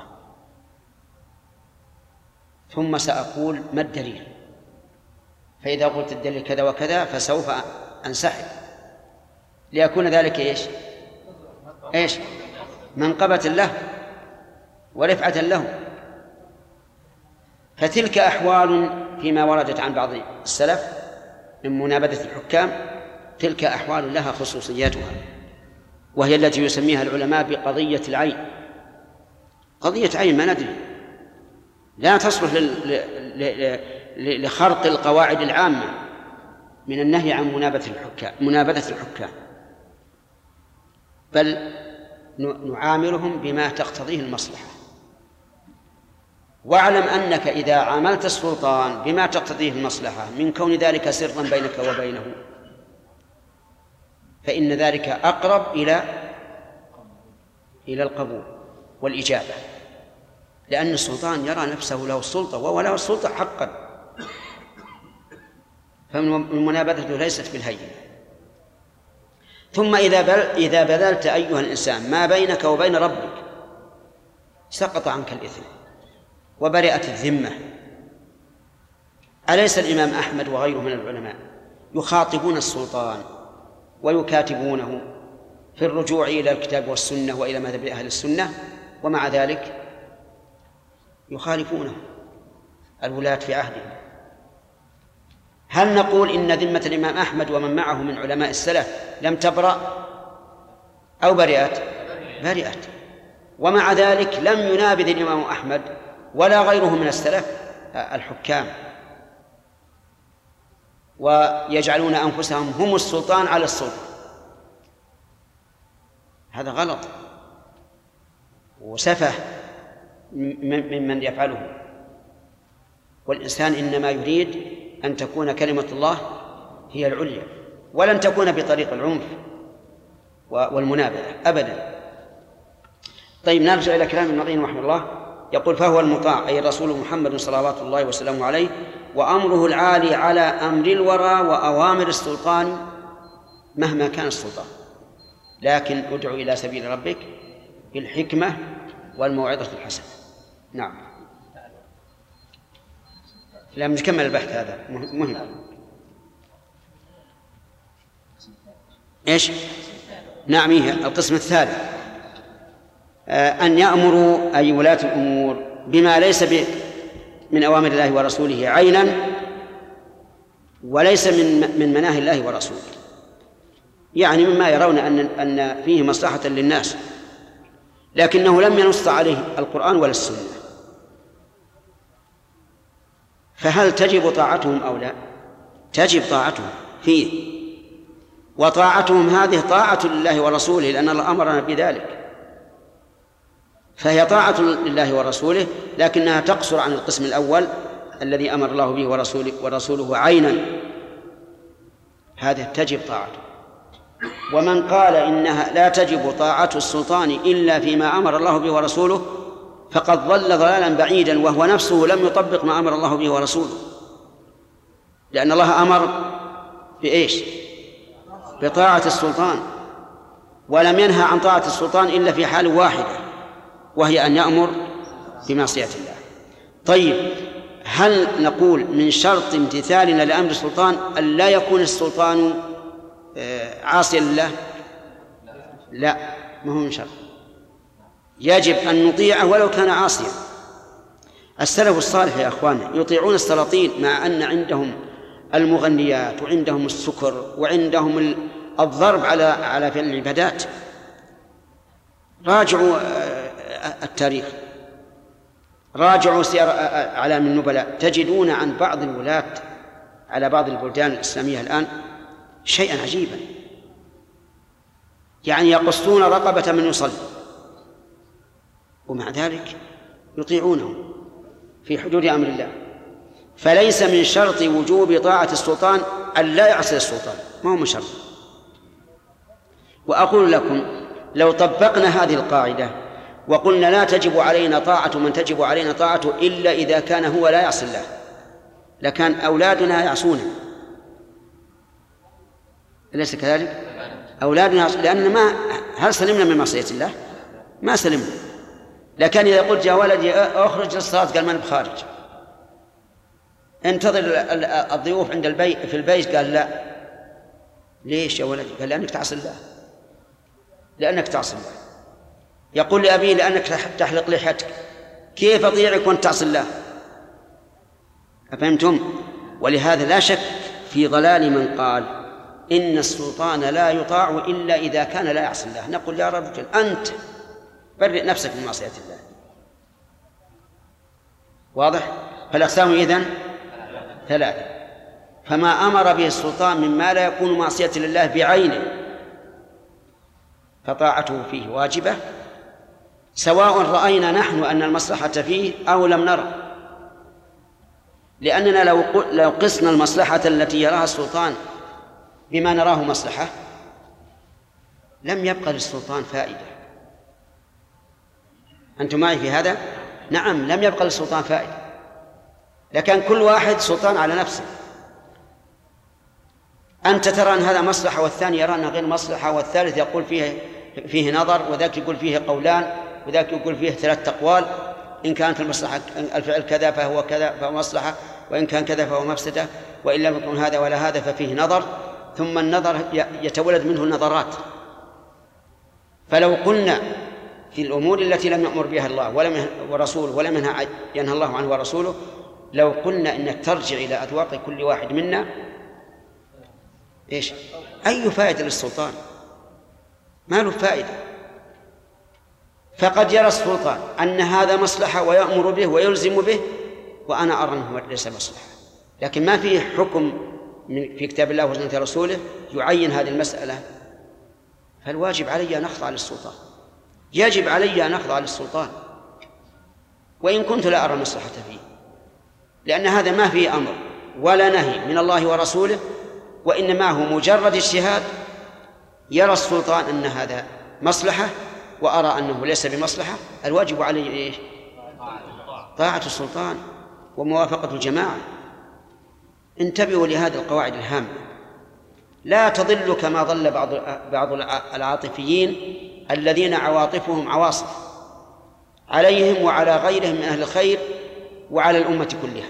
ثم سأقول ما الدليل، فإذا قلت الدليل كذا وكذا فسوف أنسحب، ليكون ذلك إيش منقبة له ورفعة له. فتلك أحوال فيما وردت عن بعض السلف من منابذة الحكام، تلك أحوال لها خصوصياتها، وهي التي يسميها العلماء بقضية العين. قضية عين ما ندري، لا تصلح لخرق القواعد العامة من النهي عن منابذة الحكام، بل نعاملهم بما تقتضيه المصلحة. واعلم أنك إذا عاملت السلطان بما تقتضيه المصلحة من كون ذلك سرا بينك وبينه، فإن ذلك أقرب إلى القبول والإجابة، لأن السلطان يرى نفسه له السلطة وهو له السلطة حقا، فالمنابذة ليست بالهينة. ثم إذا بذلت أيها الإنسان ما بينك وبين ربك سقط عنك الإثم وبرئت الذمة. أليس الإمام أحمد وغيره من العلماء يخاطبون السلطان ويكاتبونه في الرجوع إلى الكتاب والسنة وإلى مذهب أهل السنة، ومع ذلك يخالفونه الولاة في عهدهم؟ هل نقول إن ذمة الإمام أحمد ومن معه من علماء السلف لم تبرأ أو برئت؟ برئت، ومع ذلك لم ينابذ الإمام أحمد ولا غيره من السلف الحكام، ويجعلون أنفسهم هم السلطان على السلطة. هذا غلط وسفه ممن يفعله. والإنسان إنما يريد أن تكون كلمة الله هي العليا، ولن تكون بطريق العنف والمنابذة أبدا. طيب، نرجع إلى كلام ابن القيم رحمه الله. يقول: فهو المطاع، أي الرسول محمد صلوات الله وسلامه عليه، وأمره العالي على أمر الورى وأوامر السلطان مهما كان السلطان، لكن ادع إلى سبيل ربك بالحكمة والموعظة الحسنة. نعم. لا، نكمل البحث هذا مهم. إيش؟ نعم، القسم الثالث أن يأمروا أي ولاة الأمور بما ليس من أوامر الله ورسوله عينا، وليس من مناهي الله ورسوله، يعني مما يرون أن فيه مصلحة للناس، لكنه لم ينص عليه القرآن ولا السنة. فهل تجب طاعتهم أو لا؟ تجب طاعتهم فيه، وطاعتهم هذه طاعة لله ورسوله، لأن الله أمرنا بذلك، فهي طاعة لله ورسوله، لكنها تقصر عن القسم الأول الذي أمر الله به ورسوله عينا، هذا تجب طاعته. ومن قال إنها لا تجب طاعة السلطان إلا فيما أمر الله به ورسوله فقد ضل ضلالا بعيدا، وهو نفسه لم يطبق ما أمر الله به ورسوله، لأن الله أمر بإيش؟ بطاعة السلطان، ولم ينهى عن طاعة السلطان إلا في حال واحدة، وهي أن يأمر بمعصية الله. طيب، هل نقول من شرط امتثالنا لأمر السلطان أن لا يكون السلطان عاصيا لله؟ لا، ما هو من شرط، يجب أن نطيعه ولو كان عاصيا. السلف الصالح يا أخوان يطيعون السلاطين مع أن عندهم المغنيات وعندهم السكر وعندهم الضرب على فعل العبادات. راجعوا التاريخ، راجعوا سير أعلام النبلاء، تجدون عن بعض الولاة على بعض البلدان الإسلامية الآن شيئا عجيبا، يعني يقصون رقبة من يصلي ومع ذلك يطيعونه في حدود أمر الله. فليس من شرط وجوب طاعة السلطان أن لا يعصي السلطان، ما هو من شرط. وأقول لكم لو طبقنا هذه القاعدة وقلنا لا تجب علينا طاعة من تجب علينا طاعته إلا إذا كان هو لا يعصي الله، لكان أولادنا يعصونه، أليس كذلك؟ أولادنا، لأننا هل سلمنا من معصية الله؟ ما سلمنا. لكن إذا قلت يا ولدي أخرج للصلاة قال ما أنا بخارج، انتظر الضيوف عند البيت في البيت قال لا. ليش يا ولدي؟ قال لأنك تعصي الله، لأنك تعصي الله. يقول لأبي لأنك تحلق لحيتك، كيف أطيعك وأنت تعصي الله؟ أفهمتم؟ ولهذا لا شك في ضلال من قال إن السلطان لا يطاع إلا إذا كان لا يعصي الله. نقول يا رجل أنت برئ نفسك من معصية الله. واضح؟ فالأقسام إذن ثلاثة، فما أمر به السلطان مما لا يكون معصية لله بعينه فطاعته فيه واجبة، سواء رأينا نحن أن المصلحة فيه أو لم نرى، لأننا لو قسنا المصلحة التي يراها السلطان بما نراه مصلحة لم يبقى للسلطان فائدة. أنتم معي في هذا؟ نعم، لم يبقى للسلطان فائدة، لكن كل واحد سلطان على نفسه. أنت ترى أن هذا مصلحة والثاني يرى أنه غير مصلحة، والثالث يقول فيه نظر، وذاك يقول فيه قولان، وذاك يقول فيه 3 أقوال. إن كانت المصلحة الفعل كذا فهو كذا فهو مصلحة، وإن كان كذا فهو مفسدة، وإن لم يكن هذا ولا هذا ففيه نظر، ثم النظر يتولد منه النظرات. فلو قلنا في الأمور التي لم يأمر بها الله ورسوله ولم ينهى الله عنه ورسوله، لو قلنا إنك ترجع إلى أذواق كل واحد منا، إيش؟ أي فائدة للسلطان؟ ما له فائدة. فقد يرى السلطان أن هذا مصلحة ويأمر به ويلزم به، وأنا أرى أنه ليس مصلحة، لكن ما فيه حكم في كتاب الله وسنة رسوله يعين هذه المسألة، فالواجب علي أن أخضع للسلطان. يجب علي أن أخضع للسلطان وإن كنت لا أرى المصلحة فيه، لأن هذا ما فيه أمر ولا نهي من الله ورسوله، وإنما هو مجرد اجتهاد. يرى السلطان أن هذا مصلحة وأرى أنه ليس بمصلحة، الواجب عليه إيش؟ طاعة السلطان وموافقة الجماعة. انتبهوا لهذه القواعد الهامة، لا تضل كما ضل بعض العاطفيين الذين عواطفهم عواصف عليهم وعلى غيرهم من أهل الخير وعلى الأمة كلها.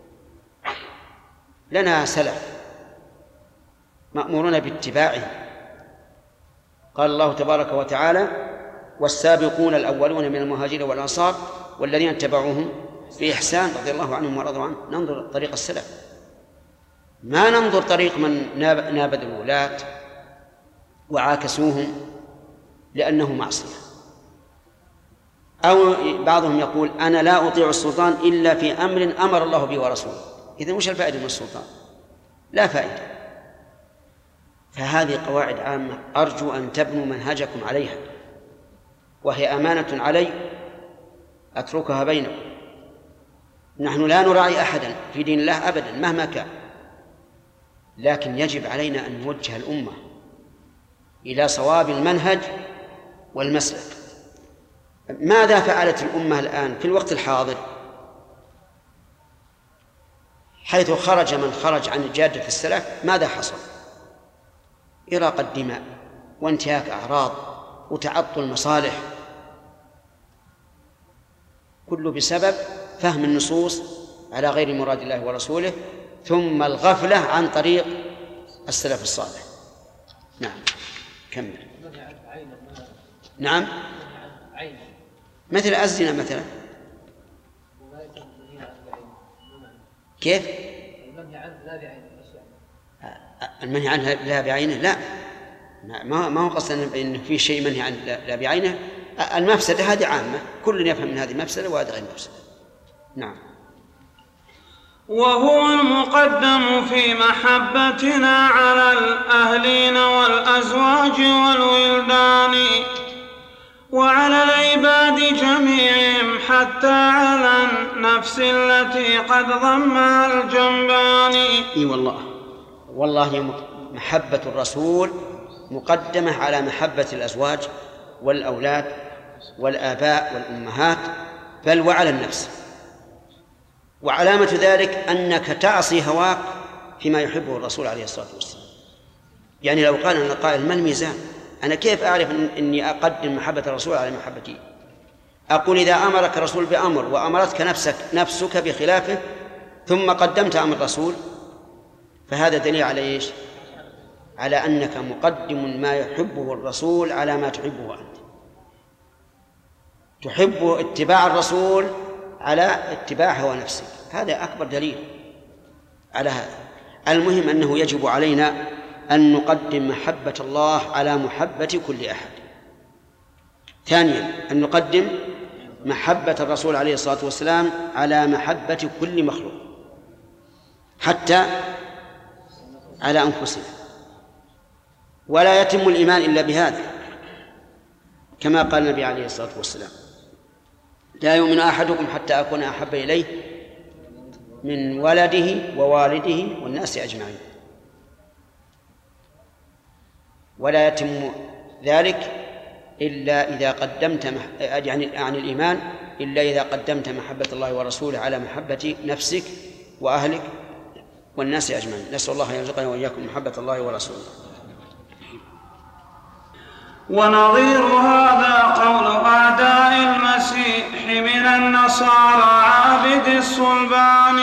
لنا سلف مأمورون باتباعه. قال الله تبارك وتعالى: والسابقون الأولون من المهاجرين والأنصار والذين اتبعوهم بإحسان رضي الله عنهم ورضوا عنه. ننظر طريق السلف، ما ننظر طريق من نابذ الولاة وعاكسوهم لأنه معصية. أو بعضهم يقول: أنا لا أطيع السلطان إلا في أمر أمر الله به ورسوله. إذن وش الفائدة من السلطان؟ لا فائدة. فهذه قواعد عامة أرجو أن تبنوا منهجكم عليها، وهي أمانة علي أتركها بينكم. نحن لا نراعي أحدا في دين الله أبدا مهما كان، لكن يجب علينا أن نوجه الأمة إلى صواب المنهج والمسلك. ماذا فعلت الأمة الآن في الوقت الحاضر، حيث خرج من خرج عن جادة السلف؟ ماذا حصل؟ إراقة الدماء وانتهاك أعراض وتعطل مصالح، كله بسبب فهم النصوص على غير مراد الله ورسوله، ثم الغفلة عن طريق السلف الصالح. نعم، كمل. نعم، مثل الزنا مثلا. كيف؟ المنهي عنه لا بعينه؟ لا، ما هو قصدنا إن في شيء منهي عنه لا بعينه. المفسدة هذه عامة، كل يفهم من هذه مفسدة وهذه غير مفسدة. نعم. وهو المقدم في محبتنا على الأهلين والأزواج والولدان وعلى العباد جميعهم، حتى على النفس التي قد ضمها الجنبان. إي والله محبة الرسول مقدمة على محبة الأزواج والأولاد والآباء والأمهات، بل وعلى النفس. وعلامة ذلك أنك تعصي هواك فيما يحبه الرسول عليه الصلاة والسلام. يعني لو قال أن قائل: ما الميزان؟ أنا كيف أعرف أني أقدم محبة الرسول على محبتي؟ أقول: إذا أمرك الرسول بأمر وأمرتك نفسك بخلافه ثم قدمت أمر الرسول، فهذا دليل على إيش؟ على أنك مقدم ما يحبه الرسول على ما تحبه أنت. تحب اتباع الرسول على اتباع هوى نفسك، هذا أكبر دليل على هذا. المهم أنه يجب علينا أن نقدم محبة الله على محبة كل أحد. ثانيا، أن نقدم محبة الرسول عليه الصلاة والسلام على محبة كل مخلوق، حتى على أنفسنا. ولا يتم الإيمان إلا بهذا، كما قال النبي عليه الصلاة والسلام: لا يؤمن أحدكم حتى أكون أحب إليه من ولده ووالده والناس أجمعين. ولا يتم ذلك إلا إذا قدمت يعني عن الإيمان إلا إذا قدمت محبة الله ورسوله على محبة نفسك وأهلك والناس أجمعين. نسأل الله أن يرزقنا وإياكم محبة الله ورسوله. ونظير هذا قول أعداء المسيح من النصارى عابد الصلبان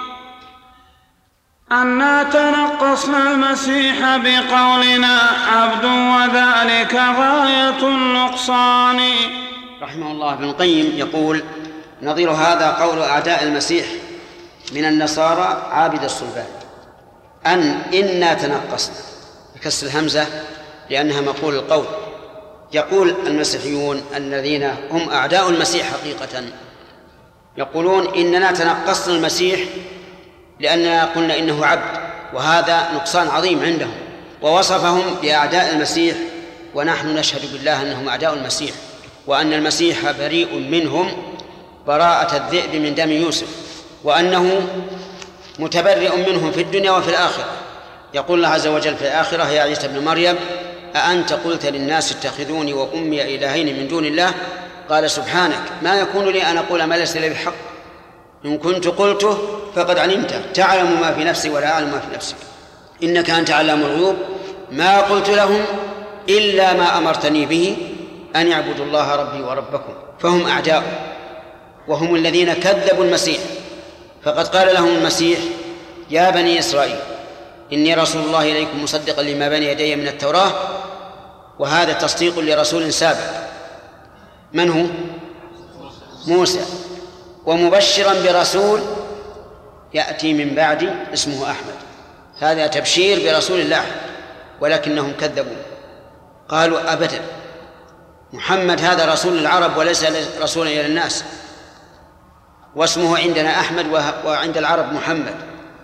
أنا تنقصنا المسيح بقولنا عبد وذلك غاية النقصان. رحمه الله. ابن القيم يقول نظير هذا قول أعداء المسيح من النصارى عابد الصلبان إنا تنقصنا بكسر الهمزة لأنها مقول القول. يقول المسيحيون الذين هم أعداء المسيح حقيقة يقولون إننا تنقصنا المسيح لأننا قلنا إنه عبد، وهذا نقصان عظيم عندهم، ووصفهم بأعداء المسيح ونحن نشهد بالله أنهم أعداء المسيح وأن المسيح بريء منهم براءة الذئب من دم يوسف، وأنه متبرئ منهم في الدنيا وفي الآخرة. يقول الله عز وجل في الآخرة يا عيسى ابن مريم أأنت قلت للناس اتخذوني وأمي إلهين من دون الله قال سبحانك ما يكون لي أن أقول ما ليس لي بحق إن كنت قلته فقد علمته تعلم ما في نفسي ولا أعلم ما في نفسك إنك أنت علام الغيوب ما قلت لهم إلا ما أمرتني به أن يعبدوا الله ربي وربكم. فهم أعداء وهم الذين كذبوا المسيح. فقد قال لهم المسيح يا بني إسرائيل إني رسول الله إليكم مصدقا لما بين يدي من التوراة، وهذا تصديق لرسول سابق من هو؟ موسى، ومبشرا برسول يأتي من بعدي اسمه أحمد. هذا تبشير برسول الله، ولكنهم كذبوا قالوا أبدا محمد هذا رسول العرب وليس رسولا إلى الناس، واسمه عندنا أحمد وعند العرب محمد.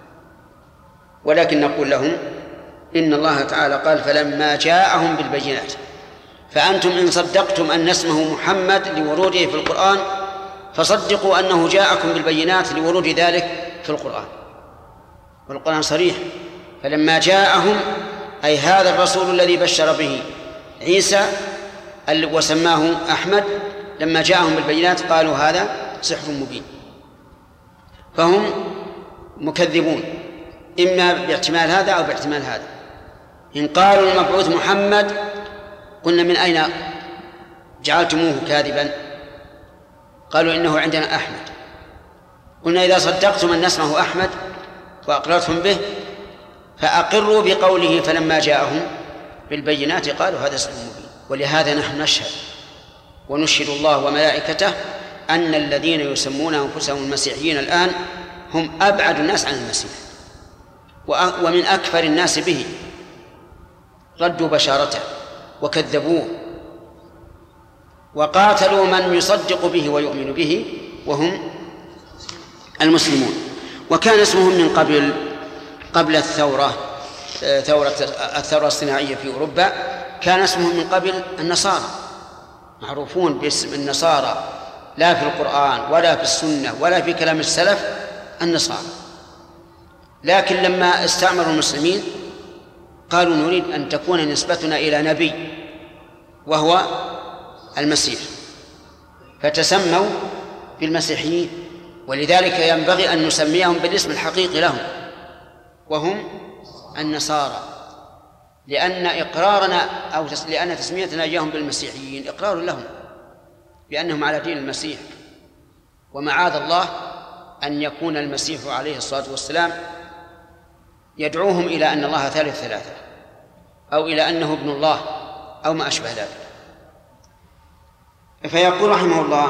ولكن نقول لهم إن الله تعالى قال فلما جاءهم بالبينات، فأنتم إن صدقتم أن اسمه محمد لوروده في القرآن فصدقوا أنه جاءكم بالبينات لورود ذلك في القرآن، والقرآن صريح. فلما جاءهم أي هذا الرسول الذي بشر به عيسى وسماه أحمد، لما جاءهم بالبينات قالوا هذا سحر مبين. فهم مكذبون إما باحتمال هذا أو باحتمال هذا. إن قالوا المبعوث محمد قلنا من أين جعلتموه كاذبا؟ قالوا إنه عندنا أحمد. قلنا إذا صدقتم أن اسمه أحمد وأقررتم به فأقروا بقوله فلما جاءهم بالبينات قالوا هذا سحر مبين. ولهذا نحن نشهد ونشهد الله وملائكته أن الذين يسمون أنفسهم المسيحيين الآن هم أبعد الناس عن المسيح ومن أكثر الناس به، ردوا بشارته وكذبوه وقاتلوا من يصدق به ويؤمن به وهم المسلمون. وكان اسمهم من قبل الثورة الصناعية في أوروبا كان اسمهم من قبل النصارى، معروفون باسم النصارى لا في القرآن ولا في السنة ولا في كلام السلف النصارى. لكن لما استعمروا المسلمين قالوا نريد أن تكون نسبتنا إلى نبي وهو المسيح، فتسموا بالمسيحيين. ولذلك ينبغي أن نسميهم بالاسم الحقيقي لهم وهم النصارى، لأن إقرارنا أو لأن تسميتنا إياهم بالمسيحيين إقرار لهم بأنهم على دين المسيح. ومعاذ الله أن يكون المسيح عليه الصلاة والسلام يدعوهم إلى أن الله ثالث ثلاثة أو إلى أنه ابن الله أو ما أشبه ذلك. فيقول رحمه الله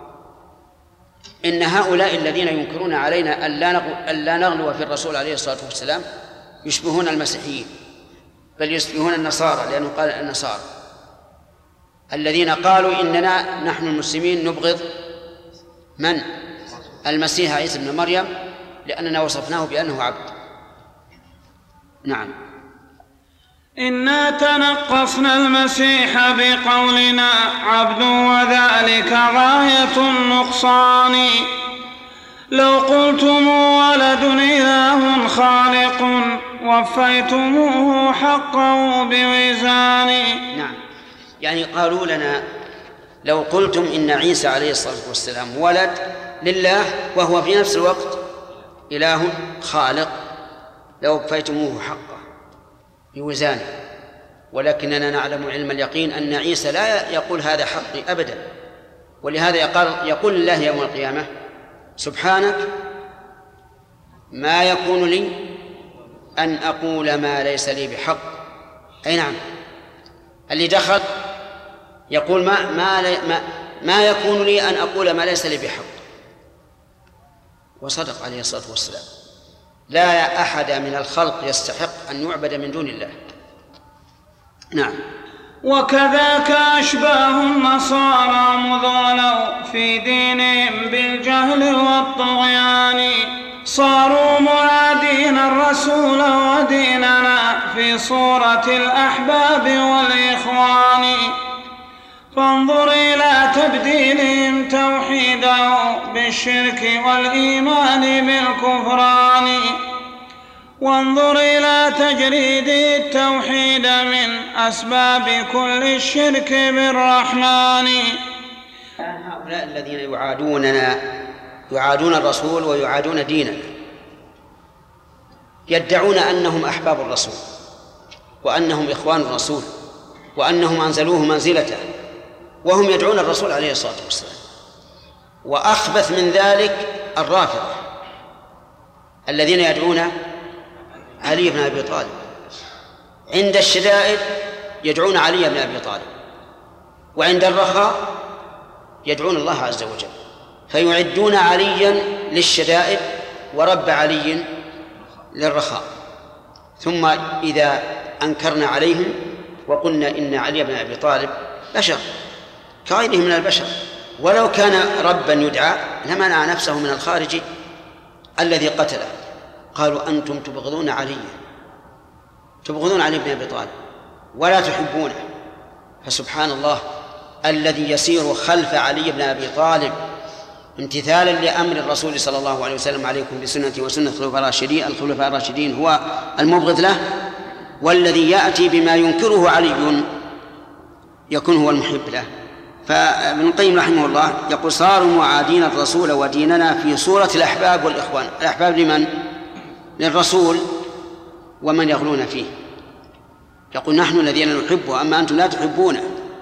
إن هؤلاء الذين ينكرون علينا أن لا نغلو في الرسول عليه الصلاة والسلام يشبهون المسيحيين، بل يشبهون النصارى، لأنه قال النصارى الذين قالوا إننا نحن المسلمين نبغض من؟ المسيح عيسى ابن مريم لأننا وصفناه بأنه عبد. نعم. إنا تنقصنا المسيح بقولنا عبد وذلك غاية النقصان لو قلتم ولد إله خالق وفيتموه حقه بوزان. نعم. يعني قالوا لنا لو قلتم إن عيسى عليه الصلاة والسلام ولد لله وهو في نفس الوقت إله خالق لوفيتموه حقه بوزانه، ولكننا نعلم علم اليقين أن عيسى لا يقول هذا حقي أبدا، ولهذا يقول الله يوم القيامة سبحانك ما يكون لي أن أقول ما ليس لي بحق. أي نعم، اللي دخل يقول ما يكون لي أن أقول ما ليس لي بحق، وصدق عليه الصلاة والسلام. لا أحد من الخلق يستحق أن يعبد من دون الله. نعم. وكذاك أشباه النصارى مذ غلوا في دينهم بالجهل والطغيان، صاروا معادين الرسول وديننا في صورة الأحباب والإخوان، فانظر إلى تبديلهم توحيده بالشرك والإيمان بالكفران، وانظر إلى تجريد التوحيد من أسباب كل الشرك بالرحمن. هؤلاء الذين يعادون الرسول ويعادون ديننا يدعون أنهم أحباب الرسول وأنهم إخوان الرسول وأنهم أنزلوه منزلته، وهم يدعون الرسول عليه الصلاة والسلام. وأخبث من ذلك الرافضة الذين يدعون علي بن أبي طالب، عند الشدائد يدعون علي بن أبي طالب، وعند الرخاء يدعون الله عز وجل، فيعدون عليا للشدائد ورب علي للرخاء. ثم إذا أنكرنا عليهم وقلنا إن علي بن أبي طالب بشر كغيره من البشر، ولو كان ربا يدعى لمنع نفسه من الخارج الذي قتله. قالوا أنتم تبغضون علي بن أبي طالب ولا تحبونه، فسبحان الله الذي يسير خلف علي بن أبي طالب امتثالا لأمر الرسول صلى الله عليه وسلم عليكم بسنتي وسنة الخلفاء الراشدين هو المبغض له، والذي يأتي بما ينكره علي يكون هو المحب له. فابن القيم رحمه الله يقول صاروا معادين الرسول وديننا في صورة الأحباب والإخوان. الأحباب لمن؟ للرسول ومن يغلون فيه. يقول نحن الذين نحبه أما أنتم لا تحبونه.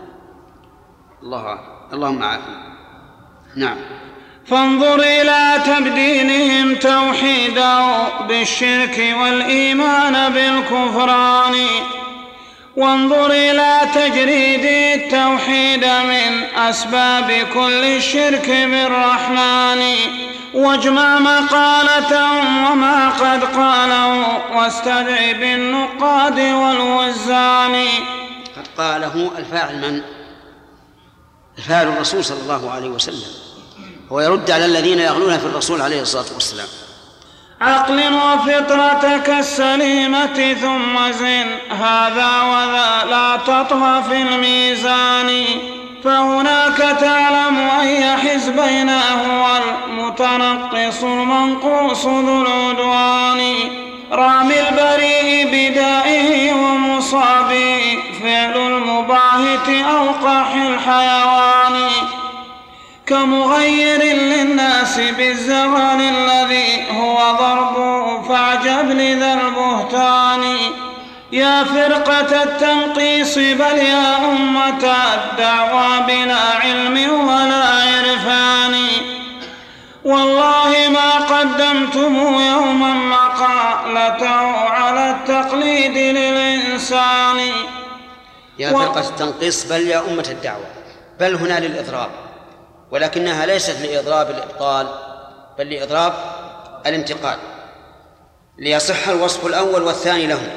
اللهم عافنا. نعم. فانظر إلى تبديلهم توحيده بالشرك والإيمان بالكفران، وانظر إلى تجريد التوحيد من أسباب كل الشرك بالرحمن، واجمع مقالتهم وما قد قاله واستدع بالنقاد والوزان. قد قاله الفاعل من؟ الفاعل الرسول صلى الله عليه وسلم، هو يرد على الذين يغلون في الرسول عليه الصلاة والسلام. عقل وفطرتك السليمة ثم زن هذا وذا لا تطغى في الميزان، فهناك تعلم أي حزبين هو المتنقص المنقوص ذو العدوان، رامي البريء بدائه ومصابه فعل المباهت أوقح الحيوان، كمغير للناس بالزغل الذي هو ضربه فاعجب لذا البهتان، يا فرقة التنقيص بل يا أمة الدعوى بلا علم ولا عرفان، والله ما قدمتم يوما مقالته على التقليد للإنسان. يا فرقة التنقيص بل يا أمة الدعوة، بل هنا للإضراب، ولكنها ليست لإضراب الإبطال بل لإضراب الانتقال، ليصح الوصف الأول والثاني لهم.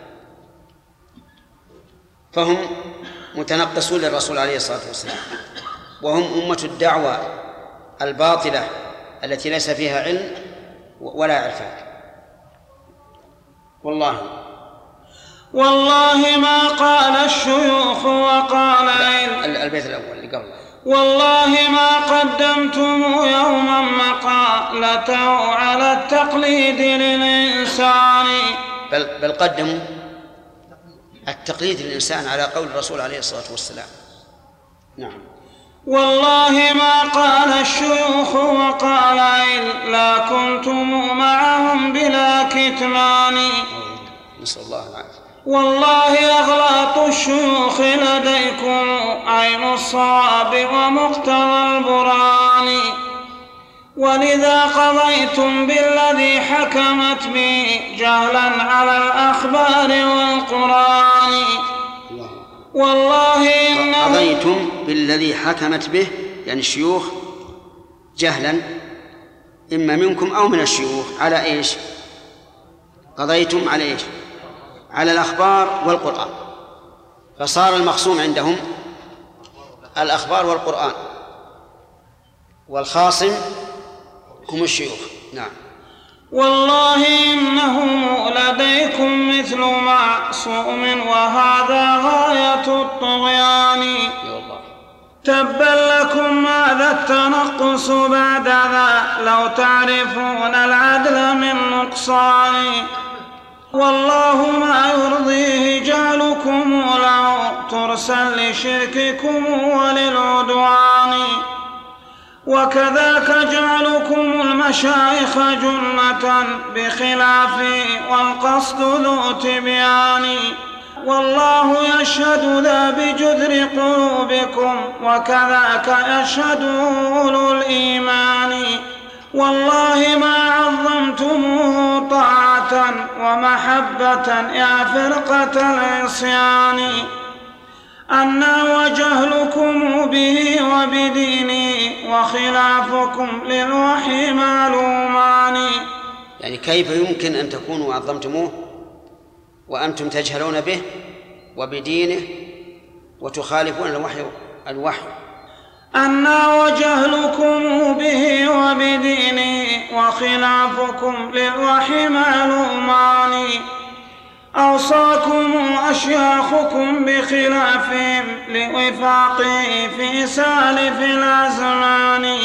فهم متنقصون للرسول عليه الصلاة والسلام، وهم أمة الدعوة الباطلة التي ليس فيها علم ولا عرفان. والله ما قال الشيوخ وقال البيت الأول اللي قبله، والله ما قدمتم يوما مقالته على التقليد للإنسان، بل قدموا التقليد للإنسان على قول الرسول عليه الصلاة والسلام. نعم. والله ما قال الشيوخ وقال إلا كنتم معهم بلا كتمان. نسأل الله العافية. والله أغلاط الشيوخ لديكم عين الصواب ومقتضى البرهان، ولذا قضيتم بالذي حكمت به جهلا على الأخبار والقرآن. والله قضيتم بالذي حكمت به يعني الشيوخ جهلا إما منكم أو من الشيوخ على إيش؟ قضيتم على إيش؟ على الأخبار والقرآن، فصار المخصوم عندهم الأخبار والقرآن، والخاصم هم الشيوخ. نعم. والله إنه لديكم مثل معصوم وهذا غاية الطغيان. تبا لكم هذا التنقص بعد ذا لو تعرفون العدل من نقصان. والله ما يرضيه جعلكم له ترسا لشرككم وللعدوان، وكذاك جعلكم المشايخ جنة بخلافه والقصد ذو تبيان. والله يشهد ذا بجذر قلوبكم وكذاك يشهد أولو الإيمان. والله ما عظمتموه طاعة ومحبة يا فرقة العصيان، أنا وجهلكم به وبدينه وخلافكم للوحي معلومان. يعني كيف يمكن أن تكونوا عظمتموه وأنتم تجهلون به وبدينه وتخالفون الوحي؟ أنا وجهلكم به وبدينه وخلافكم للوحي معلومان. أوصاكم أشياخكم بخلافهم لوفاقه في سالف الأزمان.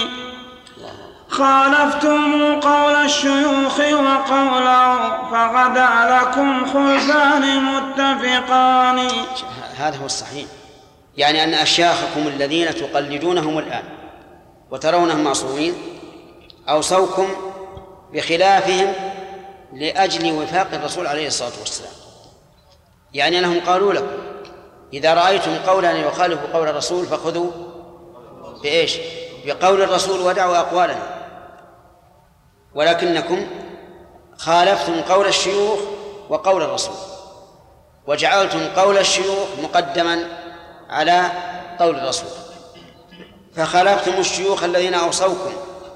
خالفتم قول الشيوخ وقوله فغدا لكم خلفان متفقان. هذا هو الصحيح، يعني أن أشياخكم الذين تقلدونهم الآن وترونهم معصومين أوصوكم بخلافهم لأجل وفاق الرسول عليه الصلاة والسلام، يعني أنهم قالوا لكم إذا رأيتم قولا يخالف قول الرسول فخذوا بإيش؟ بقول الرسول ودعوا أقوالنا، ولكنكم خالفتم قول الشيوخ وقول الرسول وجعلتم قول الشيوخ مقدما على قول الرسول، فخالفتم الشيوخ الذين أوصوكم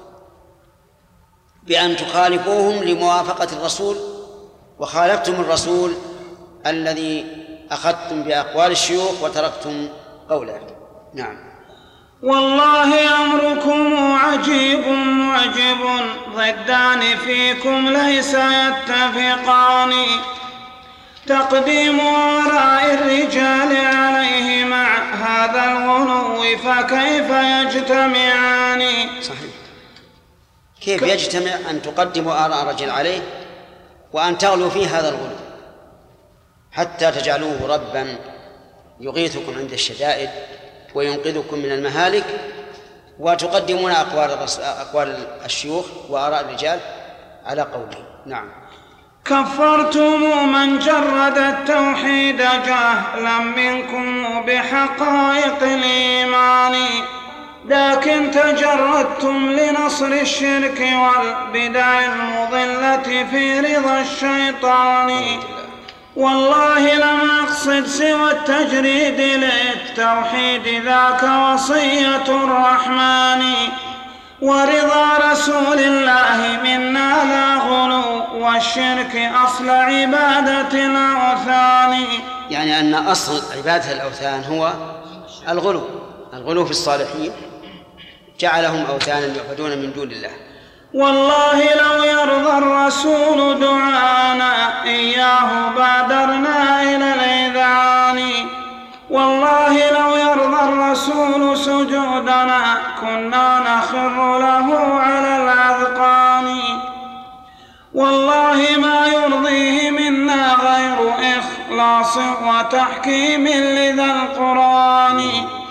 بأن تخالفوهم لموافقة الرسول، وخالفتم الرسول الذي أخذتم بأقوال الشيوخ وتركتم قوله. نعم. والله أمركم عجيب معجب ضدان فيكم ليس يتفقان. تقديم آراء الرجال عليه مع هذا الغلو فكيف يجتمعان؟ صحيح. كيف يجتمع أن تقدموا آراء الرجل عليه وأن تغلوا فيه هذا الغلو حتى تجعلوه ربا يغيثكم عند الشدائد وينقذكم من المهالك، وتقدمون أقوال الشيوخ وآراء الرجال على قوله. نعم. كفرتم من جرد التوحيد جهلا منكم بحقائق الإيمان، لكن تجردتم لنصر الشرك والبدع المضلة في رضا الشيطان. والله لم أقصد سوى التجريد للتوحيد ذاك وصية الرحمن، ورضا رسول الله منا لا غلو والشرك أصل عبادة الأوثان. يعني أن أصل عبادة الأوثان هو الغلو في الصالحين، جعلهم أوثانا يعبدون من دون الله. والله لو يرضى الرسول دعانا إياه بادرنا إلى الإذعان. والله لو يرضى الرسول سجودنا كنا نخر له على الأذقان. والله ما يرضيه منا غير إخلاص إخلاص وتحكيم لذا القرآن.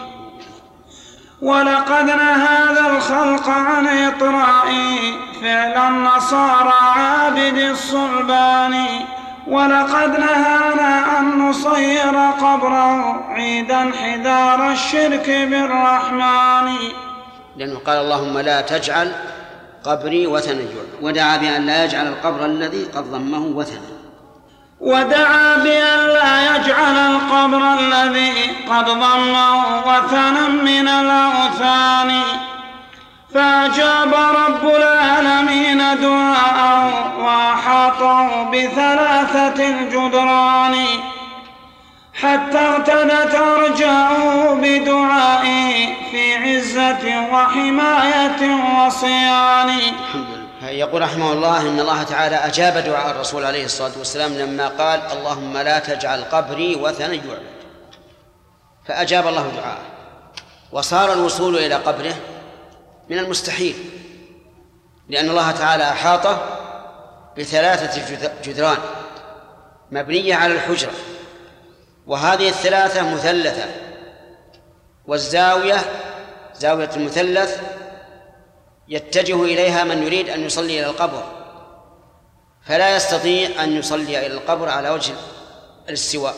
ولقد نهى ذا الخلق عن إطراء فعل النصارى عابد الصلبان. ولقد نهانا أن نصير قبره عيدا حذار الشرك بالرحمن. لأنه قال اللهم لا تجعل قبري وثنا يعبد، ودعا بأن لا يجعل القبر الذي قد ضمه وثنا. ودعا بأن لا يجعل القبر الذي قد ضمه وثنا من الأوثان. فأجاب رب العالمين دعاءه وأحاطه بثلاثة الجدران، حتى ارتدت أرجاؤه بدعائه في عزة وحماية وصيان. يقول رحمه الله إن الله تعالى أجاب دعاء الرسول عليه الصلاة والسلام لما قال اللهم لا تجعل قبري وثنا يعبد، فأجاب الله دعاءه، وصار الوصول إلى قبره من المستحيل، لأن الله تعالى أحاطه بثلاثة جدران مبنية على الحجرة، وهذه الثلاثة مثلثة، والزاوية زاوية المثلث يتجه إليها من يريد أن يصلي إلى القبر، فلا يستطيع أن يصلي إلى القبر على وجه الاستواء،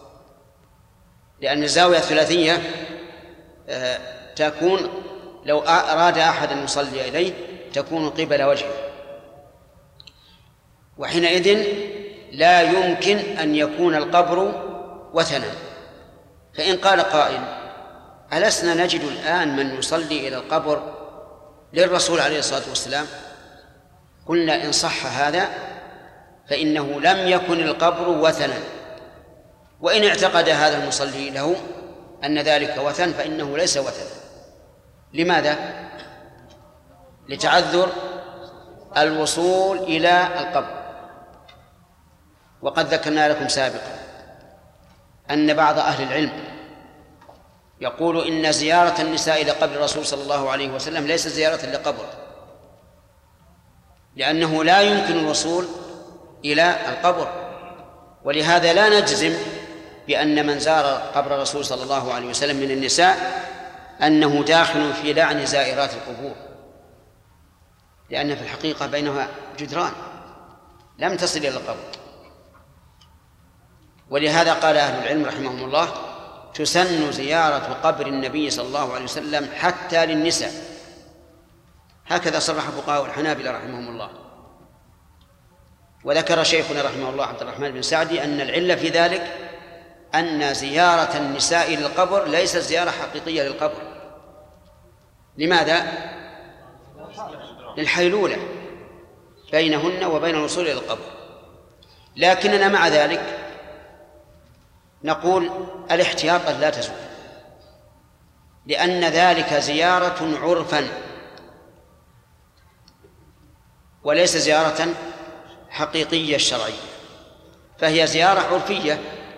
لأن الزاوية الثلاثية تكون لو أراد أحد أن يصلي إليه تكون قبل وجهه، وحينئذ لا يمكن أن يكون القبر وثنا. فإن قال قائل ألسنا نجد الآن من يصلي إلى القبر للرسول عليه الصلاة والسلام؟ قلنا إن صح هذا فإنه لم يكن القبر وثنا، وإن اعتقد هذا المصلي له أن ذلك وثن فإنه ليس وثنا. لماذا؟ لتعذر الوصول إلى القبر. وقد ذكرنا لكم سابقا أن بعض أهل العلم يقول إن زيارة النساء إلى قبر الرسول صلى الله عليه وسلم ليس زيارة لقبر، لأنه لا يمكن الوصول إلى القبر، ولهذا لا نجزم بأن من زار قبر الرسول صلى الله عليه وسلم من النساء أنه داخل في لعن زائرات القبور، لأن في الحقيقة بينها جدران لم تصل إلى القبر. ولهذا قال أهل العلم رحمهم الله تسن زيارة قبر النبي صلى الله عليه وسلم حتى للنساء، هكذا صرح فقهاء الحنابلة رحمهم الله. وذكر شيخنا رحمه الله عبد الرحمن بن سعدي أن العلة في ذلك أن زيارة النساء للقبر ليست زيارة حقيقية للقبر. لماذا؟ للحيلولة بينهن وبين الوصول إلى القبر. لكننا مع ذلك نقول الاحتياط لا تزول، لأن ذلك زيارة عرفا وليس زيارة حقيقية شرعية، فهي زيارة عرفية.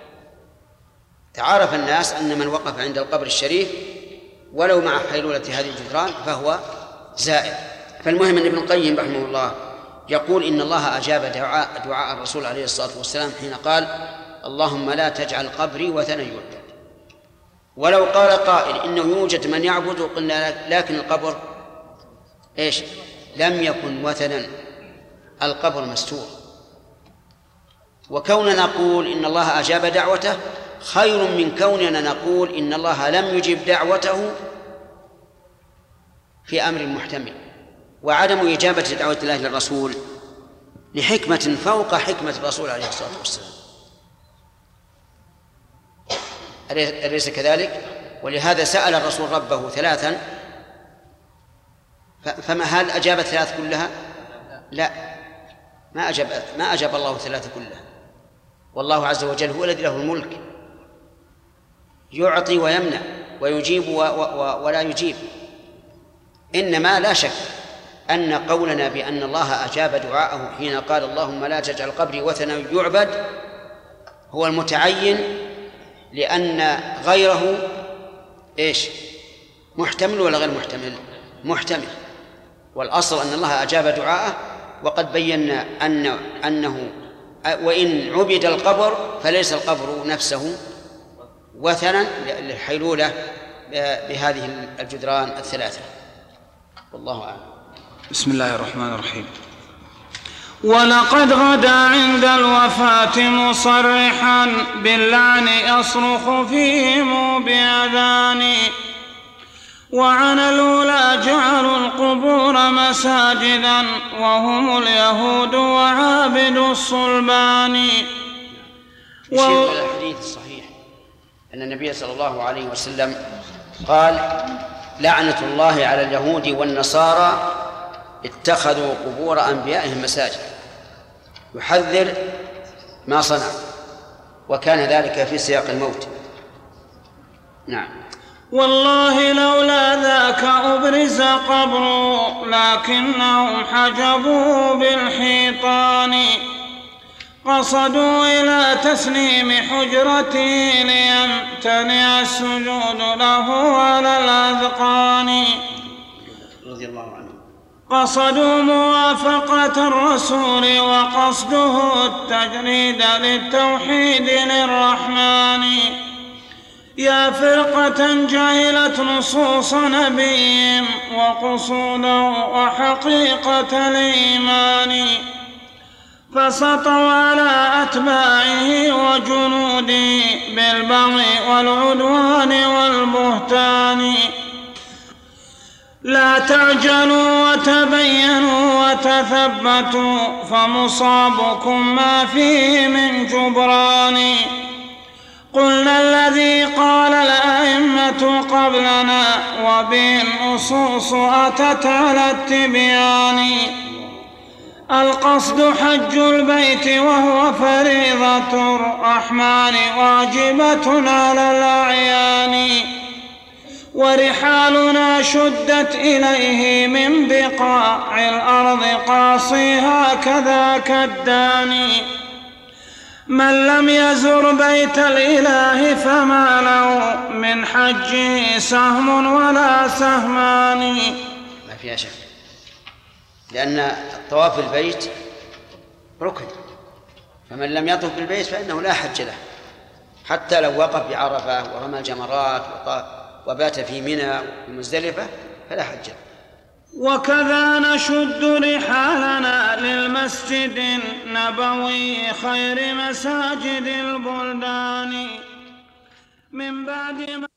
تعارف الناس أن من وقف عند القبر الشريف ولو مع حيلولة هذه الجدران فهو زائر. فالمهم أن ابن القيم رحمه الله يقول إن الله أجاب دعاء الرسول عليه الصلاة والسلام حين قال اللهم لا تجعل قبري وثنا يعبد. ولو قال قائل إنه يوجد من يعبد قلنا لكن القبر إيش؟ لم يكن وثنا، القبر مستور. وكوننا نقول إن الله أجاب دعوته خير من كوننا نقول إن الله لم يجب دعوته في أمر محتمل. وعدم إجابة دعوة الله للرسول لحكمة فوق حكمة الرسول عليه الصلاة والسلام، أليس كذلك؟ ولهذا سأل الرسول ربه ثلاثا، فما هل أجاب الثلاث كلها؟ لا، ما أجاب الله الثلاث كلها. والله عز وجل هو الذي له الملك، يعطي ويمنع ويجيب ولا يجيب. إنما لا شك أن قولنا بأن الله أجاب دعاءه حين قال اللهم لا تجعل قبري وثنا يعبد هو المتعين، لأن غيره إيش؟ محتمل ولا غير محتمل؟ محتمل. والأصل أن الله أجاب دعاءه، وقد بينا أنه وإن عبد القبر فليس القبر نفسه وثنا للحيلولة بهذه الجدران الثلاثة. والله أعلم. بسم الله الرحمن الرحيم. ولقد غدا عند الوفاة مصرحا باللعن يصرخ فيهم بأذان، وعن الأولى جعلوا القبور مساجدا وهم اليهود وعابد الصلبان. يشير إلى الحديث الصحيح أن النبي صلى الله عليه وسلم قال: لعنة الله على اليهود والنصارى اتخذوا قبور أنبيائهم مساجد، يحذر ما صنع، وكان ذلك في سياق الموت. نعم. والله لولا ذاك أبرز قبر لكنهم حجبوا بالحيطان، قصدوا إلى تسليم حجرته ليمتنع السجود له على الأذقان. رضي الله عنه. قصدوا موافقة الرسول وقصده التجريد للتوحيد للرحمن. يا فرقة جهلت نصوص نبيهم وقصوده وحقيقة الإيمان، فسطوا على أتباعه وجنوده بالبغي والعدوان والبهتان. لا تعجلوا وتبينوا وتثبتوا فمصابكم ما فيه من جبران. قلنا الذي قال الأئمة قبلنا وبه النصوص أتت على التبيان. القصد حج البيت وهو فريضة الرحمن واجبة على الأعيان، ورحالنا شدت إليه من بقاع الأرض قاصيها كذاك الداني. من لم يزر بيت الإله فما له من حجه سهم ولا سهمان. ما فيها شك، لأن الطواف البيت ركن، فمن لم يطف بالبيت فإنه لا حج له، حتى لو وقف بعرفة ورمى الجمرات وبات في منى ومزدلفة فلا حج له. وكذا نشد رحالنا للمسجد النبوي خير مساجد البلدان من بعد ما